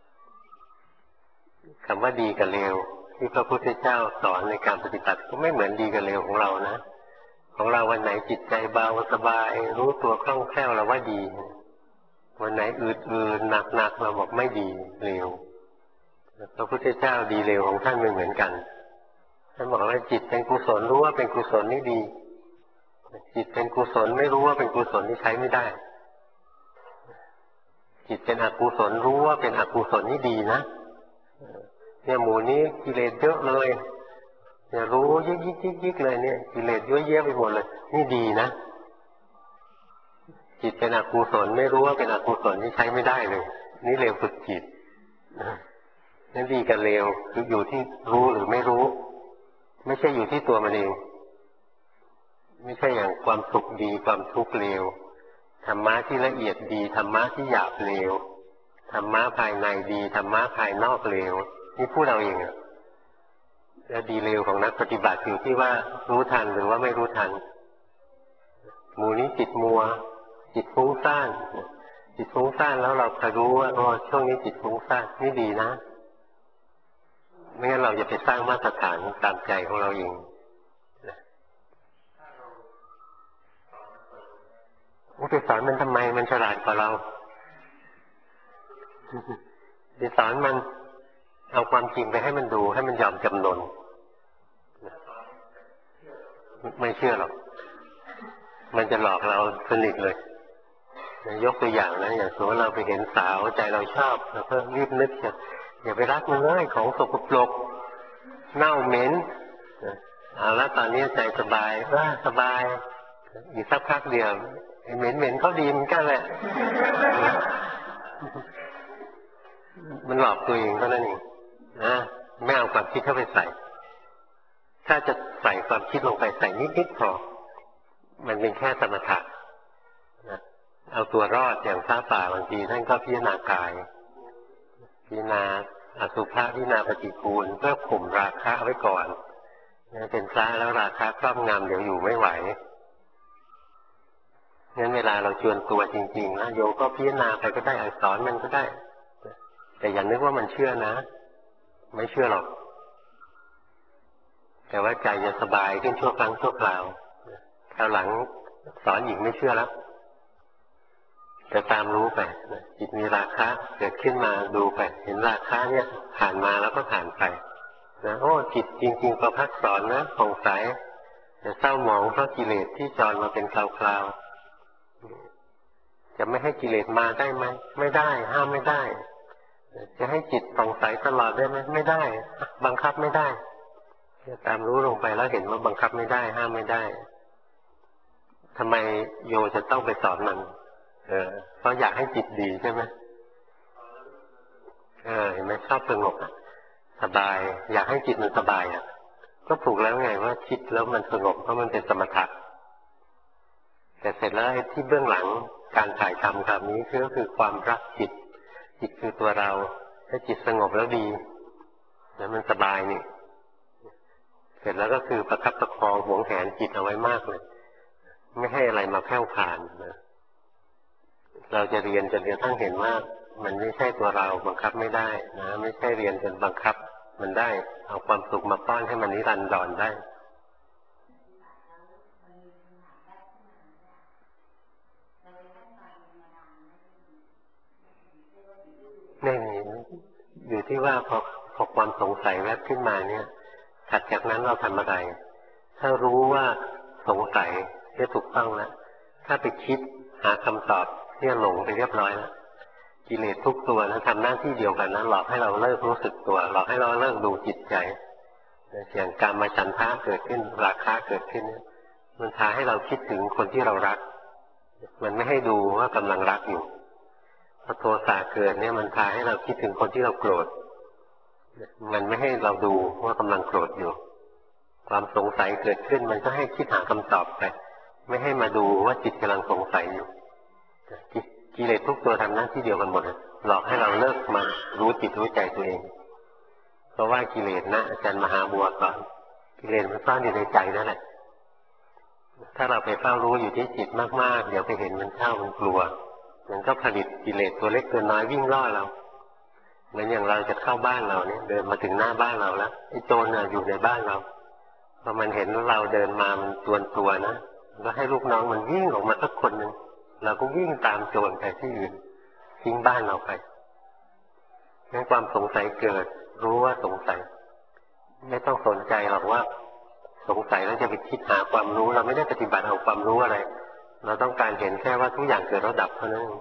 คำว่าดีกับเลวที่พระพุทธเจ้าสอนในการปฏิบัติก็ไม่เหมือนดีกับเลวของเรานะของเราวันไหนจิตใจเบาสบายรู้ตัวคล่องแคล่วเราว่าดีวันไหนอืดๆหนักๆเราบอกไม่ดีเลวพระพุทธเจ้าดีเลวของท่านไม่เหมือนกันท่านบอกว่าจิตเป็นกุศลรู้ว่าเป็นกุศลนี่ดีจิตเป็นกุศลไม่รู้ว่าเป็นกุศลนี่ใช้ไม่ได้จิตเป็นอกุศลรู้ว่าเป็นอกุศลนี่ดีนะเนี่ยหมู่นี้กิเลสเยอะเลยเนี่ยรู้ยิกเลยเนี่ยกิเลสเยอะแยะไปหมดเลยนี่ดีนะจิตเป็นอกุศลไม่รู้ว่าเป็นอกุศลนี่ใช้ไม่ได้เลยนี่เลวสุดจิตนั่นดีกับเลวคืออยู่ที่รู้หรือไม่รู้ไม่ใช่อยู่ที่ตัวมันเองไม่ใช่อย่างความสุขดีความทุกข์เลวธรรมะที่ละเอียดดีธรรมะที่หยาบเลวธรรมะภายในดีธรรมะภายนอกเลวนี่พูดเอาเองอะแล้วดีเลวของนักปฏิบัติอยู่ที่ว่ารู้ทันหรือว่าไม่รู้ทันหมู่นี้จิตมัวจิตฟุ้งซ่านจิตฟุ้งซ่านแล้วเราคอยรู้ว่าช่วงนี้จิตฟุ้งซ่านนี่ดีนะไม่งั้นเราจะไปสร้างมาตรฐานตามใจของเราเองไปสอนมันทำไมมันฉลาดกว่าเราไปสอนมันเอาความจริงไปให้มันดูให้มันยอมจำนนไม่เชื่อหรอกมันจะหลอกเราสนิทเลยยกตัวอย่างนะอย่างสมมติเราไปเห็นสาวใจเราชอบเราก็รีบนึกอย่าไปรักมันเลยของสกปรกเน่าเหม็นเอาละตอนนี้ใจสบายสบายอีกสักพักเดียวเหม็นเขาดีเหมือนกันแหละมันหลอกตัวเองเท่านั้นเองนะไม่เอาความคิดเข้าไปใส่ถ้าจะใส่ความคิดลงไปใส่นิดๆพอมันเป็นแค่สมถะนะเอาตัวรอดอย่างพระป่าบางทีท่านก็พิจารณากายพิจารณาอสุภะพิจารณาปฏิกูลเพื่อข่มราคะไว้ก่อนเป็นพระแล้วราคะครอบงำเดี๋ยวอยู่ไม่ไหวงั้นเวลาเราชวนตัวจริงๆนะโยก็พิจารณาไปก็ได้สอนมันก็ได้แต่อย่านึกว่ามันเชื่อนะไม่เชื่อหรอกแต่ว่าใจจะสบายขึ้นชั่วครั้งชั่วคราวคราวหลังสอนอีกไม่เชื่อแล้วจะตามรู้ไปจิตมีราคะเกิดขึ้นมาดูไปเห็นราคะเนี่ยผ่านมาแล้วก็ผ่านไปนะจิตจริงๆประภัสสอนนะผ่องใสแต่เศร้าหมองเพราะกิเลสที่จรมาเป็นคราวๆจะไม่ให้กิเลสมาได้ไหมไม่ได้ห้ามไม่ได้จะให้จิตผ่องใสตลอดได้ไหมไม่ได้บังคับไม่ได้จะตามรู้ลงไปแล้วเห็นว่าบังคับไม่ได้ห้ามไม่ได้ทำไมโยจะต้องไปสอนมันเพราะอยากให้จิตดีใช่ไหมเห็นไหมชอบสงบสบายอยากให้จิตมันสบายก็ถูกแล้วไงว่าคิดแล้วมันสงบเพราะมันเป็นสมถะแต่เสร็จแล้วที่เบื้องหลังการถ่ายทำคำนี้ก็คือความรักจิตคือตัวเราถ้าจิตสงบแล้วดีแล้วมันสบายนี่เสร็จแล้วก็คือประคับประคองหวงแหนจิตเอาไว้มากเลยไม่ให้อะไรมาแผ่วผ่านนะเราจะเรียนจนกระทั่งเห็นว่ามันไม่ใช่ตัวเราบังคับไม่ได้นะไม่ใช่เรียนจนบังคับมันได้เอาความสุขมาป้อนให้มันนิรันดรได้นี่อยู่ที่ว่าพออความสงสัยแวบขึ้นมาเนี่ยถัดจากนั้นเราทำอะไรถ้ารู้ว่าสงสัยเนี่ยถูกต้องแล้วถ้าไปคิดหาคำตอบเนี่ยหลงไปเรียบร้อยแล้วกิเลสทุกตัวนะทำหน้าที่เดียวกันนะหลอกให้เราเลิกรู้สึกตัวหลอกให้เราเลิกดูจิตใจอย่างกามฉันทะเกิดขึ้นราคะเกิดขึ้นมันพาให้เราคิดถึงคนที่เรารักมันไม่ให้ดูว่ากำลังรักอยู่พอโทสะเกิดเนี่ยมันพาให้เราคิดถึงคนที่เราโกรธมันไม่ให้เราดูว่ากำลังโกรธอยู่ความสงสัยเกิดขึ้นมันก็ให้คิดหาคำตอบไปไม่ให้มาดูว่าจิตกำลังสงสัยอยู่กิเลสทุกตัวทำหน้าที่เดียวกันหมดหลอกให้เราเลิกมารู้จิตรู้ใจตัวเองเพราะว่ากิเลสนะอาจารย์มหาบัวก่อนกิเลสมันซ่อนอยู่ในใจนั่นแหละถ้าเราไปเฝ้ารู้อยู่ที่จิตมากๆเดี๋ยวไปเห็นมันเข้ามันกลัวมันก็ผลิตกิเลสตัวเล็กตัวน้อยวิ่งล่อเราเหมือนอย่างเราจะเข้าบ้านเราเนี่ยเดินมาถึงหน้าบ้านเราแล้วไอ้โจรอยู่ในบ้านเราพอมันเห็นเราเดินมามันตัวนะก็ให้ลูกน้องมันวิ่งออกมาสักคนหนึ่งเราก็วิ่งตามโจรไปที่อื่นทิ้งบ้านเราไปงั้นความสงสัยเกิดรู้ว่าสงสัยไม่ต้องสนใจหรอกว่าสงสัยแล้วจะไปคิดหาความรู้เราไม่ได้ปฏิบัติเอาความรู้อะไรเราต้องการเห็นแค่ว่าทุกอย่างเกิดแล้วดับเท่านั้น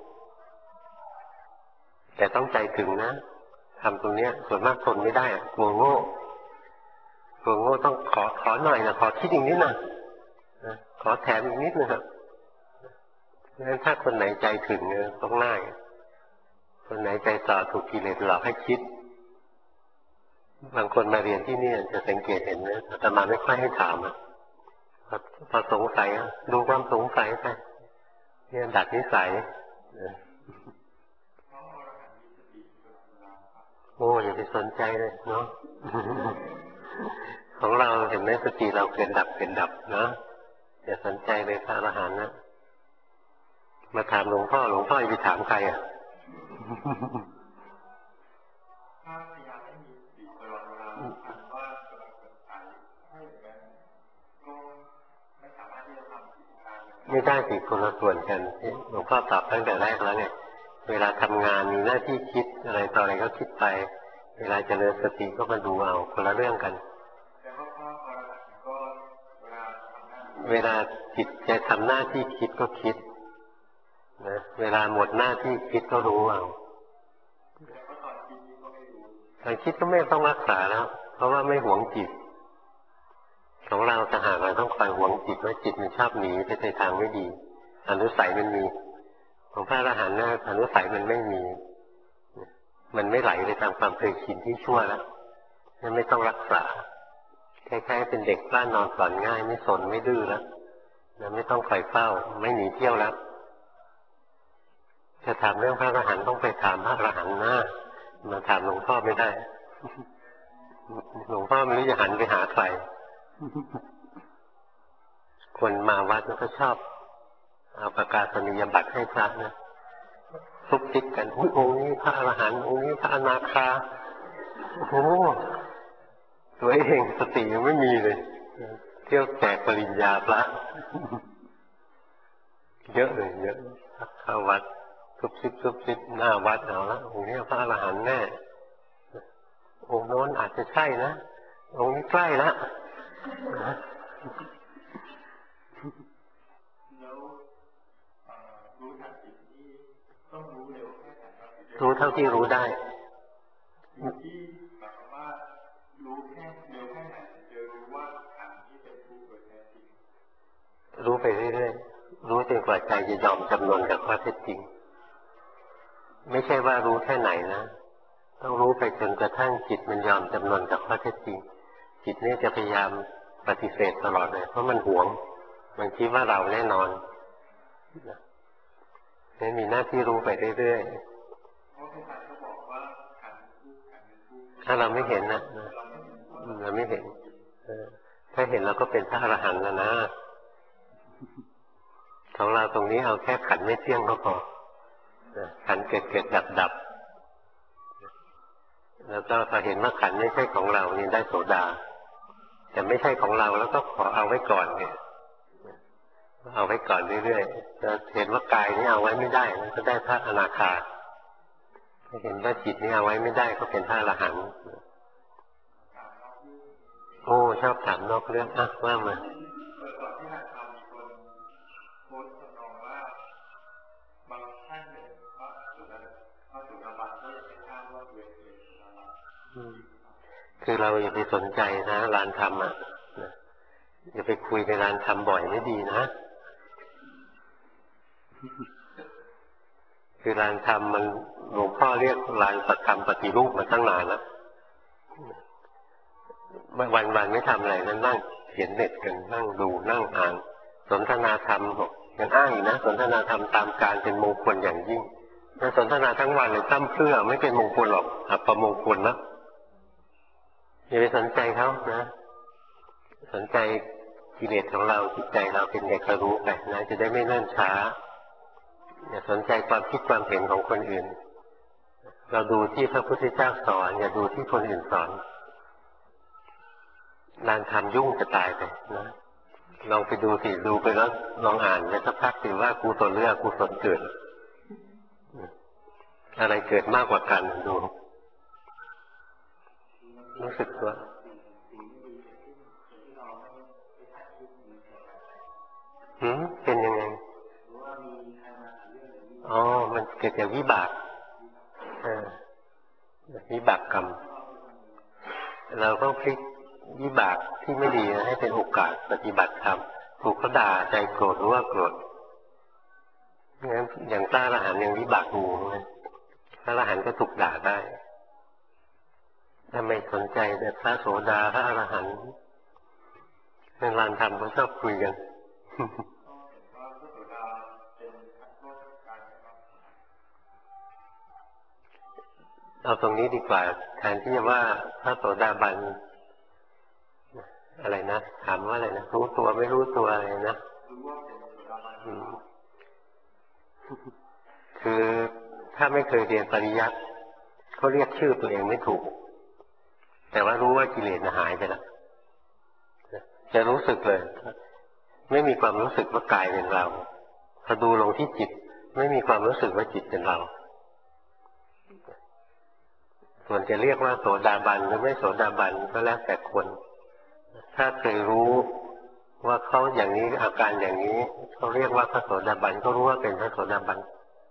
แต่ต้องใจถึงนะทำตรงนี้ส่วนมากทนไม่ได้กลัวโง่ต้องขอหน่อยนะขอคิดอีกนิดนะขอแถมอีกนิดนะครับงั้นถ้าคนไหนใจถึงเนี่ยต้องง่ายคนไหนใจต่อถูกกิเลสหลอกให้คิดบางคนมาเรียนที่นี่จะสังเกตเห็นนะอาตมาไม่ค่อยให้ถามพอสงสัยดูความสงสัยไปเนี่ยดัดนิสัยโอ้อย่าไปสนใจเลยเนาะ ของเราเห็นไหมสติเราเกิดดับเนาะอย่าสนใจเลยพระอรหันต์นะมาถามหลวงพ่ออย่าไปถามใครถ้าพยายามให้มีสติตลอดเวลาอ่านว่ากำลังสงสัยให้แบบก็ไม่สามารถที่จะทำกิจการไม่ได้สิคนละส่วนกันหลวงพ่อตอบตั้งแต่แรกแล้วไงเวลาทำงานมีหน้าที่คิดอะไรต่ออะไรก็คิดไปเวลาเจริญสติก็มาดูเอาคนละเรื่องกันเวลาจิตจะทำหน้าที่คิดก็คิดนะเวลาหมดหน้าที่คิดก็รู้เอาตอนคิดก็ไม่ต้องรักษาแล้วเพราะว่าไม่หวงจิตของเราต่างหากเราต้องคอยหวงจิตว่าจิตมันชอบหนีไปในทางไม่ดีอนุสัยมันมีของพระอรหันต์นะอนุสัยมันไม่มีมันไม่ไหลไปตามความเคยชินที่ชั่วแล้วนั่นไม่ต้องรักษาคล้ายๆเป็นเด็กบ้านนอนสอนง่ายไม่สนไม่ดื้อแล้วไม่ต้องคอยเฝ้าไม่หนีเที่ยวแล้วจะถามเรื่องพระอรหันต์ต้องไปถามพระอรหันต์นะมาถามหลวงพ่อไม่ได้หลวงพ่อไม่รู้จะหันไปหาใครคนมาวัดก็ชอบเอาประกาศนียบัตรให้พระนะซุบซิบกันองค์นี้พระอรหันต์องค์นี้พระอนาคาโอ้โหตัวเองสติยังไม่มีเลยเที่ยวแจกปริญญาพระเยอะเลยเยอะเข้าวัดซุบซิบหน้าวัดเอาละองค์นี้พระอรหันต์แน่องค์โน้นอาจจะใช่นะองค์นี้ใกล้ละรู้เท่าที่รู้ได้ที่หมายความว่ารู้แค่เร็วแค่ไหนจะรู้ว่าขันธ์ที่เป็นทุกข์โดยแท้จริงรู้ไปเรื่อยๆรู้จนกว่าใจจะยอมจำนนกับข้อเท็จจริงไม่ใช่ว่ารู้แค่ไหนนะต้องรู้ไปจนกระทั่งจิตมันยอมจำนนกับข้อเท็จจริงจิตนี่จะพยายามปฏิเสธตลอดเลยเพราะมันหวงมันคิดว่าเราแน่นอนนี่มีหน้าที่รู้ไปเรื่อยๆถ้าเราไม่เห็นนะเราไม่เห็นถ้าเห็นเราก็เป็นพระอรหันต์แล้วนะของเราตรงนี้เอาแค่ขันไม่เที่ยงก็พอขันเกิดดับแล้วก็พอเห็นว่าขันไม่ใช่ของเรานี่ได้โสดาแต่ไม่ใช่ของเราแล้วก็ขอเอาไว้ก่อนเนี่ยเอาไว้ก่อนเรื่อยๆจะเห็นว่ากายนี้เอาไว้ไม่ได้ก็ได้พระอนาคาเห็นว่าจิตนี้เอาไว้ไม่ได้ก็เป็นพระอรหันต์ชอบถามนอกเรื่องว่ามาก่อนที่หัดทำมีคนโพสต์ทำนองว่าบางท่านเนี่ยว่าสุดาบันก็ยังไม่ทราบว่าเวรเป็นสุดาบันคือเราอย่าไปสนใจนะลานธรรมอย่าไปคุยในลานธรรมบ่อยไม่ดีนะคือลานธรรมมันหลวงพ่อเรียกลานปฏิธรรมปฏิรูปมาตั้งนานแล้ววันไม่ทำอะไรนั่งเขียนเน็ตกันนั่งดูนั่งอ่านสนทนาธรรมยังอ้างอีกนะสนทนาธรรมตามการเป็นมงคลอย่างยิ่งถ้าสนทนาทั้งวันเลยตั้มเพื่อไม่เป็นมงคลหรอกอัปมงคลนะอย่าไปสนใจเขานะสนใจกิเลสของเราจิตใจเราเป็นเด็กกระรู้ไปนะจะได้ไม่เนิ่นช้าอย่าสนใจความคิดความเห็นของคนอื่นเราดูที่พระพุทธเจ้าสอนอย่าดูที่คนอื่นสอนลานธรรมยุ่งจะตายไปนะลองไปดูสิดูไปแล้วลองอ่านไปสักพักถึงว่ากุศลหรืออกุศลเกิดอะไรเกิดมากกว่ากันดูรู้สึกตัวเป็นยังไงมันเกิดจากวิบากวิบากกรรมเราต้องพลิกวิบากที่ไม่ดีให้เป็นโอกาสปฏิบัติธรรมถูกเขาด่าใจโกรธรู้ว่าโกรธงั้นอย่างพระอรหันต์ยังวิบากงูนะพระอรหันต์ก็ถูกด่าได้ถ้าไม่สนใจแต่พระโสดาพระอรหันต์ในลานธรรมเขาชอบคุยกันเอาตรงนี้ดีกว่าแทนที่จะว่าพระโสดาบันอะไรนะถามว่าอะไรนะรู้ตัวไม่รู้ตัวอะไรนะคือถ้าไม่เคยเรียนปริยัติเขาเรียกชื่อตัวเองไม่ถูกแต่ว่ารู้ว่ากิเลสหายไปแล้วจะรู้สึกเลยไม่มีความรู้สึกว่ากายเป็นเราพอดูลงที่จิตไม่มีความรู้สึกว่าจิตเป็นเราส่วนจะเรียกว่าโสดาบันหรือไม่โสดาบันก็แล้วแต่คนถ้าเคยรู้ว่าเขาอย่างนี้อาการอย่างนี้เขาเรียกว่าพระโสดาบันก็รู้ว่าเป็นพระโสดาบัน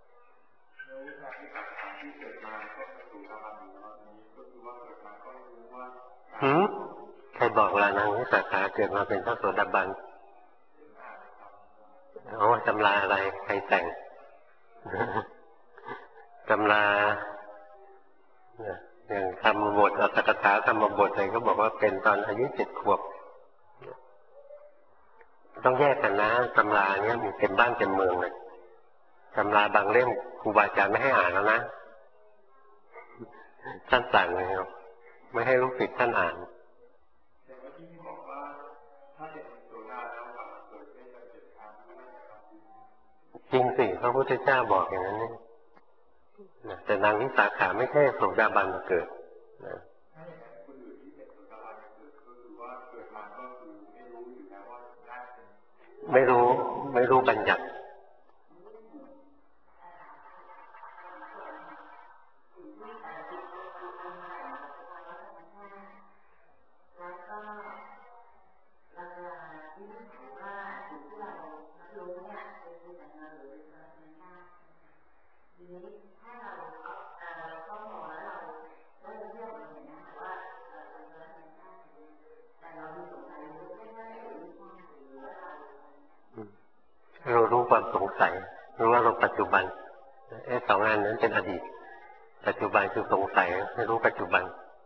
ใครบอกล่ะนางวิสาขาเกิดมาเป็นพระโสดาบันตำราอะไรใครแต่งตำราอย่างธรรมบทอัตถกถาธรรมบทอะไรก็บอกว่าเป็นตอนอายุ7 ขวบต้องแยกกันนะตำราเนี้ยมีเป็นบ้านเป็นเมืองเลยตำราบางเล่มครูบาอาจารย์ไม่ให้อ่านแล้วนะท่านสั่งเลยครับไม่ให้ลูกศิษย์ท่านอ่านจริงสิพระพุทธเจ้าบอกอย่างนั้นแต่นางวิสาขาไม่ใช่โสดาบันมาเกิดไม่รู้บัญญัติเรารู้ความสงสัยรู้ว่าเราปัจจุบันสองอันนั้นเป็นอดีตปัจจุบันคือสงสัยให้รู้ปัจจุบัน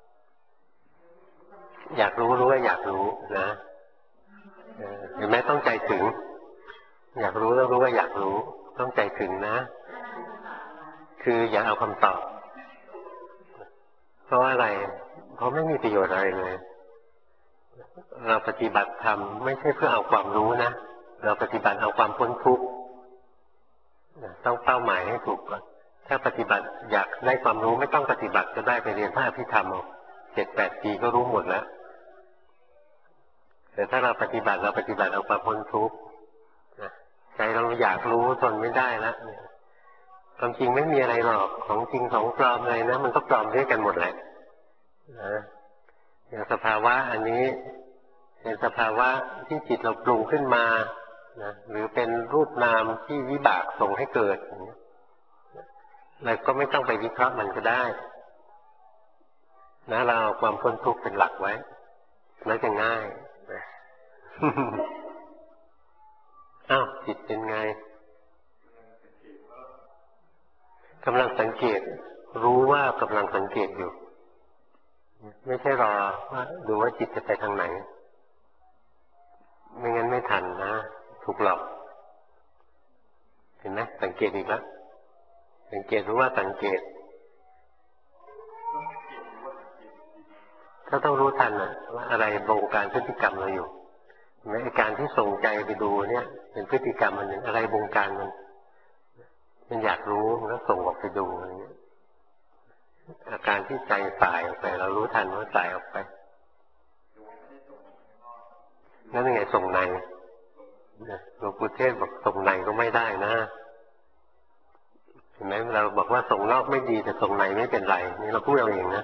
อยากรู้ว่าอยากรู้นะหรือแม้ต้องใจถึงอยากรู้แล้วรู้ว่าอยากรู้ต้องใจถึงนะคืออย่าเอาคำตอบเพราะอะไรเพราะไม่มีประโยชน์อะไรเลยเราปฏิบัติธรรมไม่ใช่เพื่อเอาความรู้นะเราปฏิบัติเอาความพ้นทุกข์ต้องเป้าหมายให้ถูกก่อนถ้าปฏิบัติอยากได้ความรู้ไม่ต้องปฏิบัติก็ได้ไปเรียนพระอภิธรรมเอา7-8 ปีก็รู้หมดแล้วแต่ถ้าเราปฏิบัติเอาความพ้นทุกข์ใจเราอยากรู้ทนไม่ได้แล้วความจริงไม่มีอะไรหรอกของจริงของปลอมอะไรนะมันก็ปลอมด้วยกันหมดแหละนะอย่างสภาวะอันนี้เป็นสภาวะที่จิตเราปรุงขึ้นมานะหรือเป็นรูปนามที่วิบากส่งให้เกิดเราก็ไม่ต้องไปวิเคราะห์มันก็ได้นะเราเอาความพ้นทุกข์เป็นหลักไว้แล้วจะง่ายนะอ้าวจิตเป็นไงกำลังสังเกตรู้ว่ากำลังสังเกตอยู่ไม่ใช่รอว่าดูว่าจิตจะไปทางไหนไม่งั้นไม่ทันนะถูกหลอกเห็นไหมสังเกตอีกแล้วสังเกตรู้ว่าสังเกตถ้าต้องรู้ทันว่าอะไรบงการพฤติกรรมเราอยู่ในการที่ส่งใจไปดูเนี่ยเป็นพฤติกรรมมันหนึ่งอะไรบงการมันอยากรู้มันก็ส่งออกไปดูอะไรเงี้ยอาการที่ใจสายออกไปเรารู้ทันว่าสายออกไปนั่นยังไงส่งในหลวงปู่เทศบอกส่งในก็ไม่ได้นะเห็นไหมเราบอกว่าส่งนอกไม่ดีแต่ส่งในไม่เป็นไรนี่เราพูดเอาเองนะ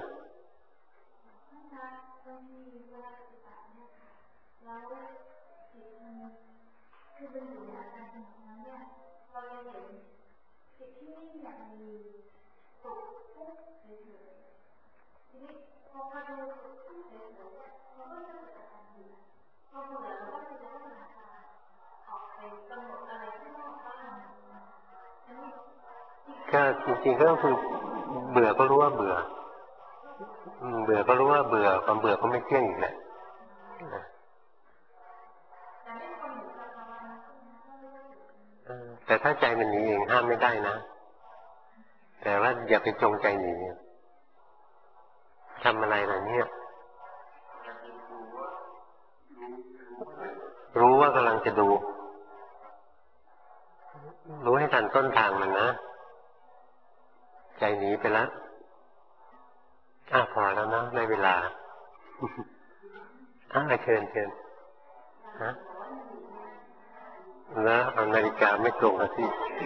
ก็จริงๆก็คือเบื่อก็รู้ว่าเบื่อเบื่อก็รู้ว่าเบื่อความเบื่อก็ไม่เที่ยงอีกแหละแต่ถ้าใจมันหนีเองห้ามไม่ได้นะแต่ว่าอย่าไปจงใจหนีทำอะไรล่ะเนี่ยรู้ว่ากำลังจะดูรู้ให้ทันต้นทางมันนะใจหนีไปแล้วพอแล้วนะได้เวลาเชิญนะแล้วเอานาฬิกาไม่ตรงกันสิ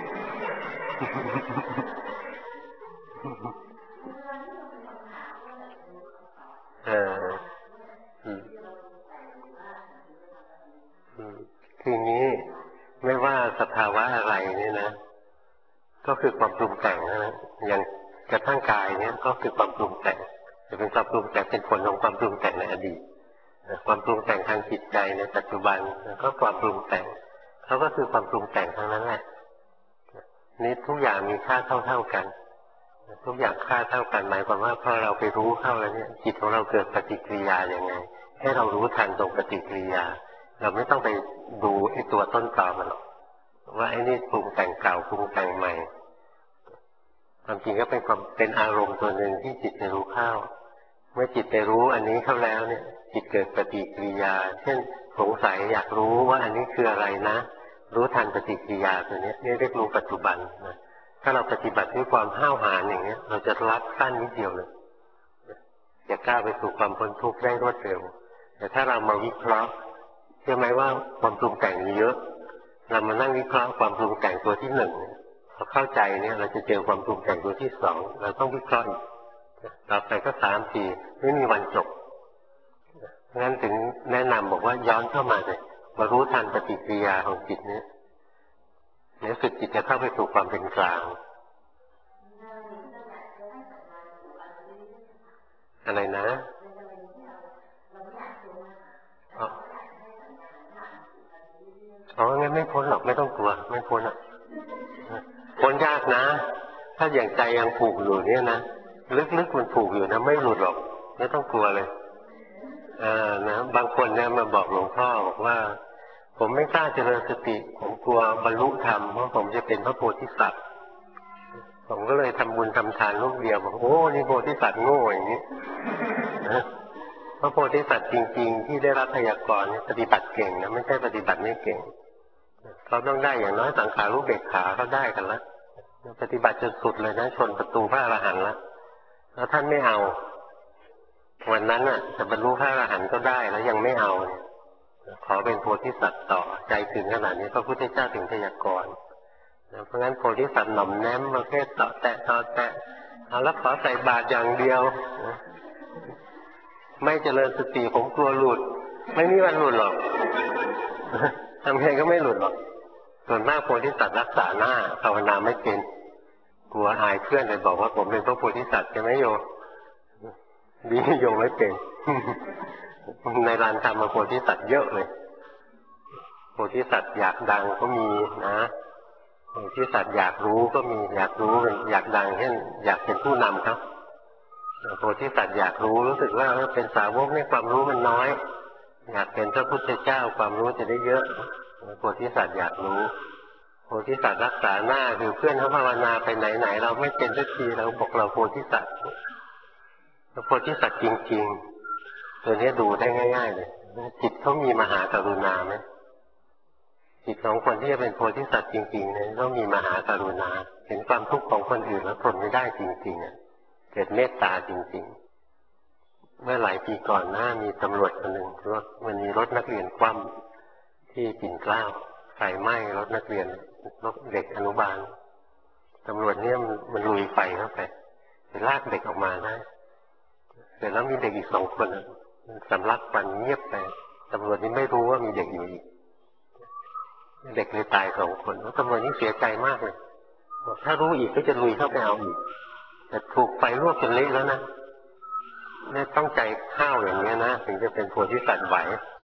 ทีนี้ไม่ว่าสภาวะอะไรเนี่ยนะก็คือความปรุงแต่งนะอย่างกระทั่งกายเนี่ยก็คือความปรุงแต่งจะเป็นความปรุงแต่งเป็นผลของความปรุงแต่งในอดีตความปรุงแต่งทางจิตใจในปัจจุบันก็ความปรุงแต่งเขาก็คือความปรุงแต่งทั้งนั้นแหละนี่ทุกอย่างมีค่าเท่ากันทุกอย่างค่าเท่ากันหมายความว่าพอเราไปรู้เข้าแล้วเนี่ยจิตของเราเกิดปฏิกิริยาอย่างไงให้เรารู้ทันตรงปฏิกิริยาเราไม่ต้องไปดูไอ้ตัวต้นตอมันหรอกว่าไอ้นี่ปรุงแต่งเก่าปรุงแต่งใหม่ความจริงก็เป็นอารมณ์ตัวหนึ่งที่จิตไปรู้เข้าเมื่อจิตไปรู้อันนี้เข้าแล้วเนี่ยจิตเกิดปฏิกิริยาเช่นสงสัยอยากรู้ว่าอันนี้คืออะไรนะรู้ทันปฏิกิริยาตัวนี้เรียกรู้ปัจจุบันนะถ้าเราปฏิบัติด้วยความห้าวหาญอย่างนี้เราจะรับสั้นนิดเดียวเลยจะก้าวไปสู่ความพ้นทุกข์ได้รวดเร็วแต่ถ้าเรามาวิเคราะห์เชื่อไหมว่าความปรุงแต่งมีเยอะเรามานั่งวิเคราะห์ความปรุงแต่งตัวที่หนึ่งพอเข้าใจเนี่ยเราจะเจอความปรุงแต่งตัวที่สองเราต้องวิเคราะห์อีกต่อไปก็3 4ไม่มีวันจบงั้นถึงแนะนำบอกว่าย้อนเข้ามาเลยมารู้ทันปฏิกิริยาของจิตเนี่ยในสุดจิตจะเข้าไปสู่ความเป็นกลางอะไรนะงั้นไม่พ้นหรอกไม่ต้องกลัวไม่พ้นพ้นยากนะถ้าอย่างใจยังผูกอยู่เนี่ยนะลึกๆมันผูกอยู่นะไม่หลุดหรอกไม่ต้องกลัวเลยนะบางคนเนี่ยมาบอกหลวงพ่อบอกว่าผมไม่กล้าเจริญสติผมกลัวบรรลุธรรมเพราะผมจะเป็นพระโพธิสัตว์ผมก็เลยทำบุญทำทานลูกเดียวบอกโอ้นี่โพธิสัตว์โง่อย่างนี้นะพระโพธิสัตว์จริงๆที่ได้รับพยากรณ์ปฏิบัติเก่งนะไม่ใช่ปฏิบัติไม่เก่งเขาต้องได้อย่างน้อยสังขารุเบกขาเขาได้กันแล้วปฏิบัติจนสุดเลยนะชนประตูพระอรหันต์แล้วท่านไม่เอาวันนั้นจะบรรลุพระอรหันต์ก็ได้แล้วยังไม่เอาขอเป็นโพธิสัตว์ต่อใจถึงขนาดนี้พระพุทธเจ้าถึงพยากรณ์เพราะงั้นโพธิสัตว์หน่อมแนมประเภทต่อแตะเอาแล้วขอใส่บาตรอย่างเดียวไม่เจริญสติผมกลัวหลุดไม่มีวันหลุดหรอกทำไงก็ไม่หลุดหรอกส่วนมากโพธิสัตว์รักษาหน้าภาวนาไม่เป็นกลัวอายเพื่อนเลยบอกว่าผมเป็นพระโพธิสัตว์ใช่ไหมโยดีโยไม่เป็นในลานธรรมโพธิสัตว์เยอะเลยโพธิสัตว์อยากดังก็มีนะโพธิสัตว์อยากรู้ก็มีอยากรู้อยากดังเช่นอยากเป็นผู้นำครับโพธิสัตว์อยากรู้รู้สึกว่าเป็นสาวกในความรู้มันน้อยอยากเป็นพระพุทธเจ้าความรู้จะได้เยอะโพธิสัตว์อยากรู้โพธิสัตว์รักษาหน้าคือเพื่อนเขาภาวนาไปไหนๆเราไม่เป็นสักทีเราบอกเราโพธิสัตว์โพธิสัตว์จริงๆตัวนี้ดูได้ง่ายๆเลยจิตเขามีมหากรุณาไหมจิตของคนที่จะเป็นโพธิสัตว์จริงๆเนี่ยต้องมีมหากรุณาเห็นความทุกข์ของคนอื่นแล้วทนไม่ได้จริงๆเกิดเมตตาจริงๆเมื่อหลายปีก่อนหน้ามีตำรวจคนหนึ่งมันมีรถนักเรียนคว่ำที่ปิ่นเกล้าไฟไหม้รถนักเรียนรถเด็กอนุบาลตำรวจเนี่ยมันลุยไฟเข้าไปลากเด็กออกมาได้แต่แล้วมีเด็กอีก2 คนสำลักควันเงียบไปตำรวจนี่ไม่รู้ว่ามีเด็กอยู่อีกเด็กเลยตาย2 คนแล้วตำรวจนี่เสียใจมากเลยบอกถ้ารู้อีกก็จะลุยเข้าไปเอาอีกแต่ถูกไฟลวกจนเละแล้วนะเนี่ยต้องใจข้าวอย่างนี้นะถึงจะเป็นโพธิสัตว์ไหว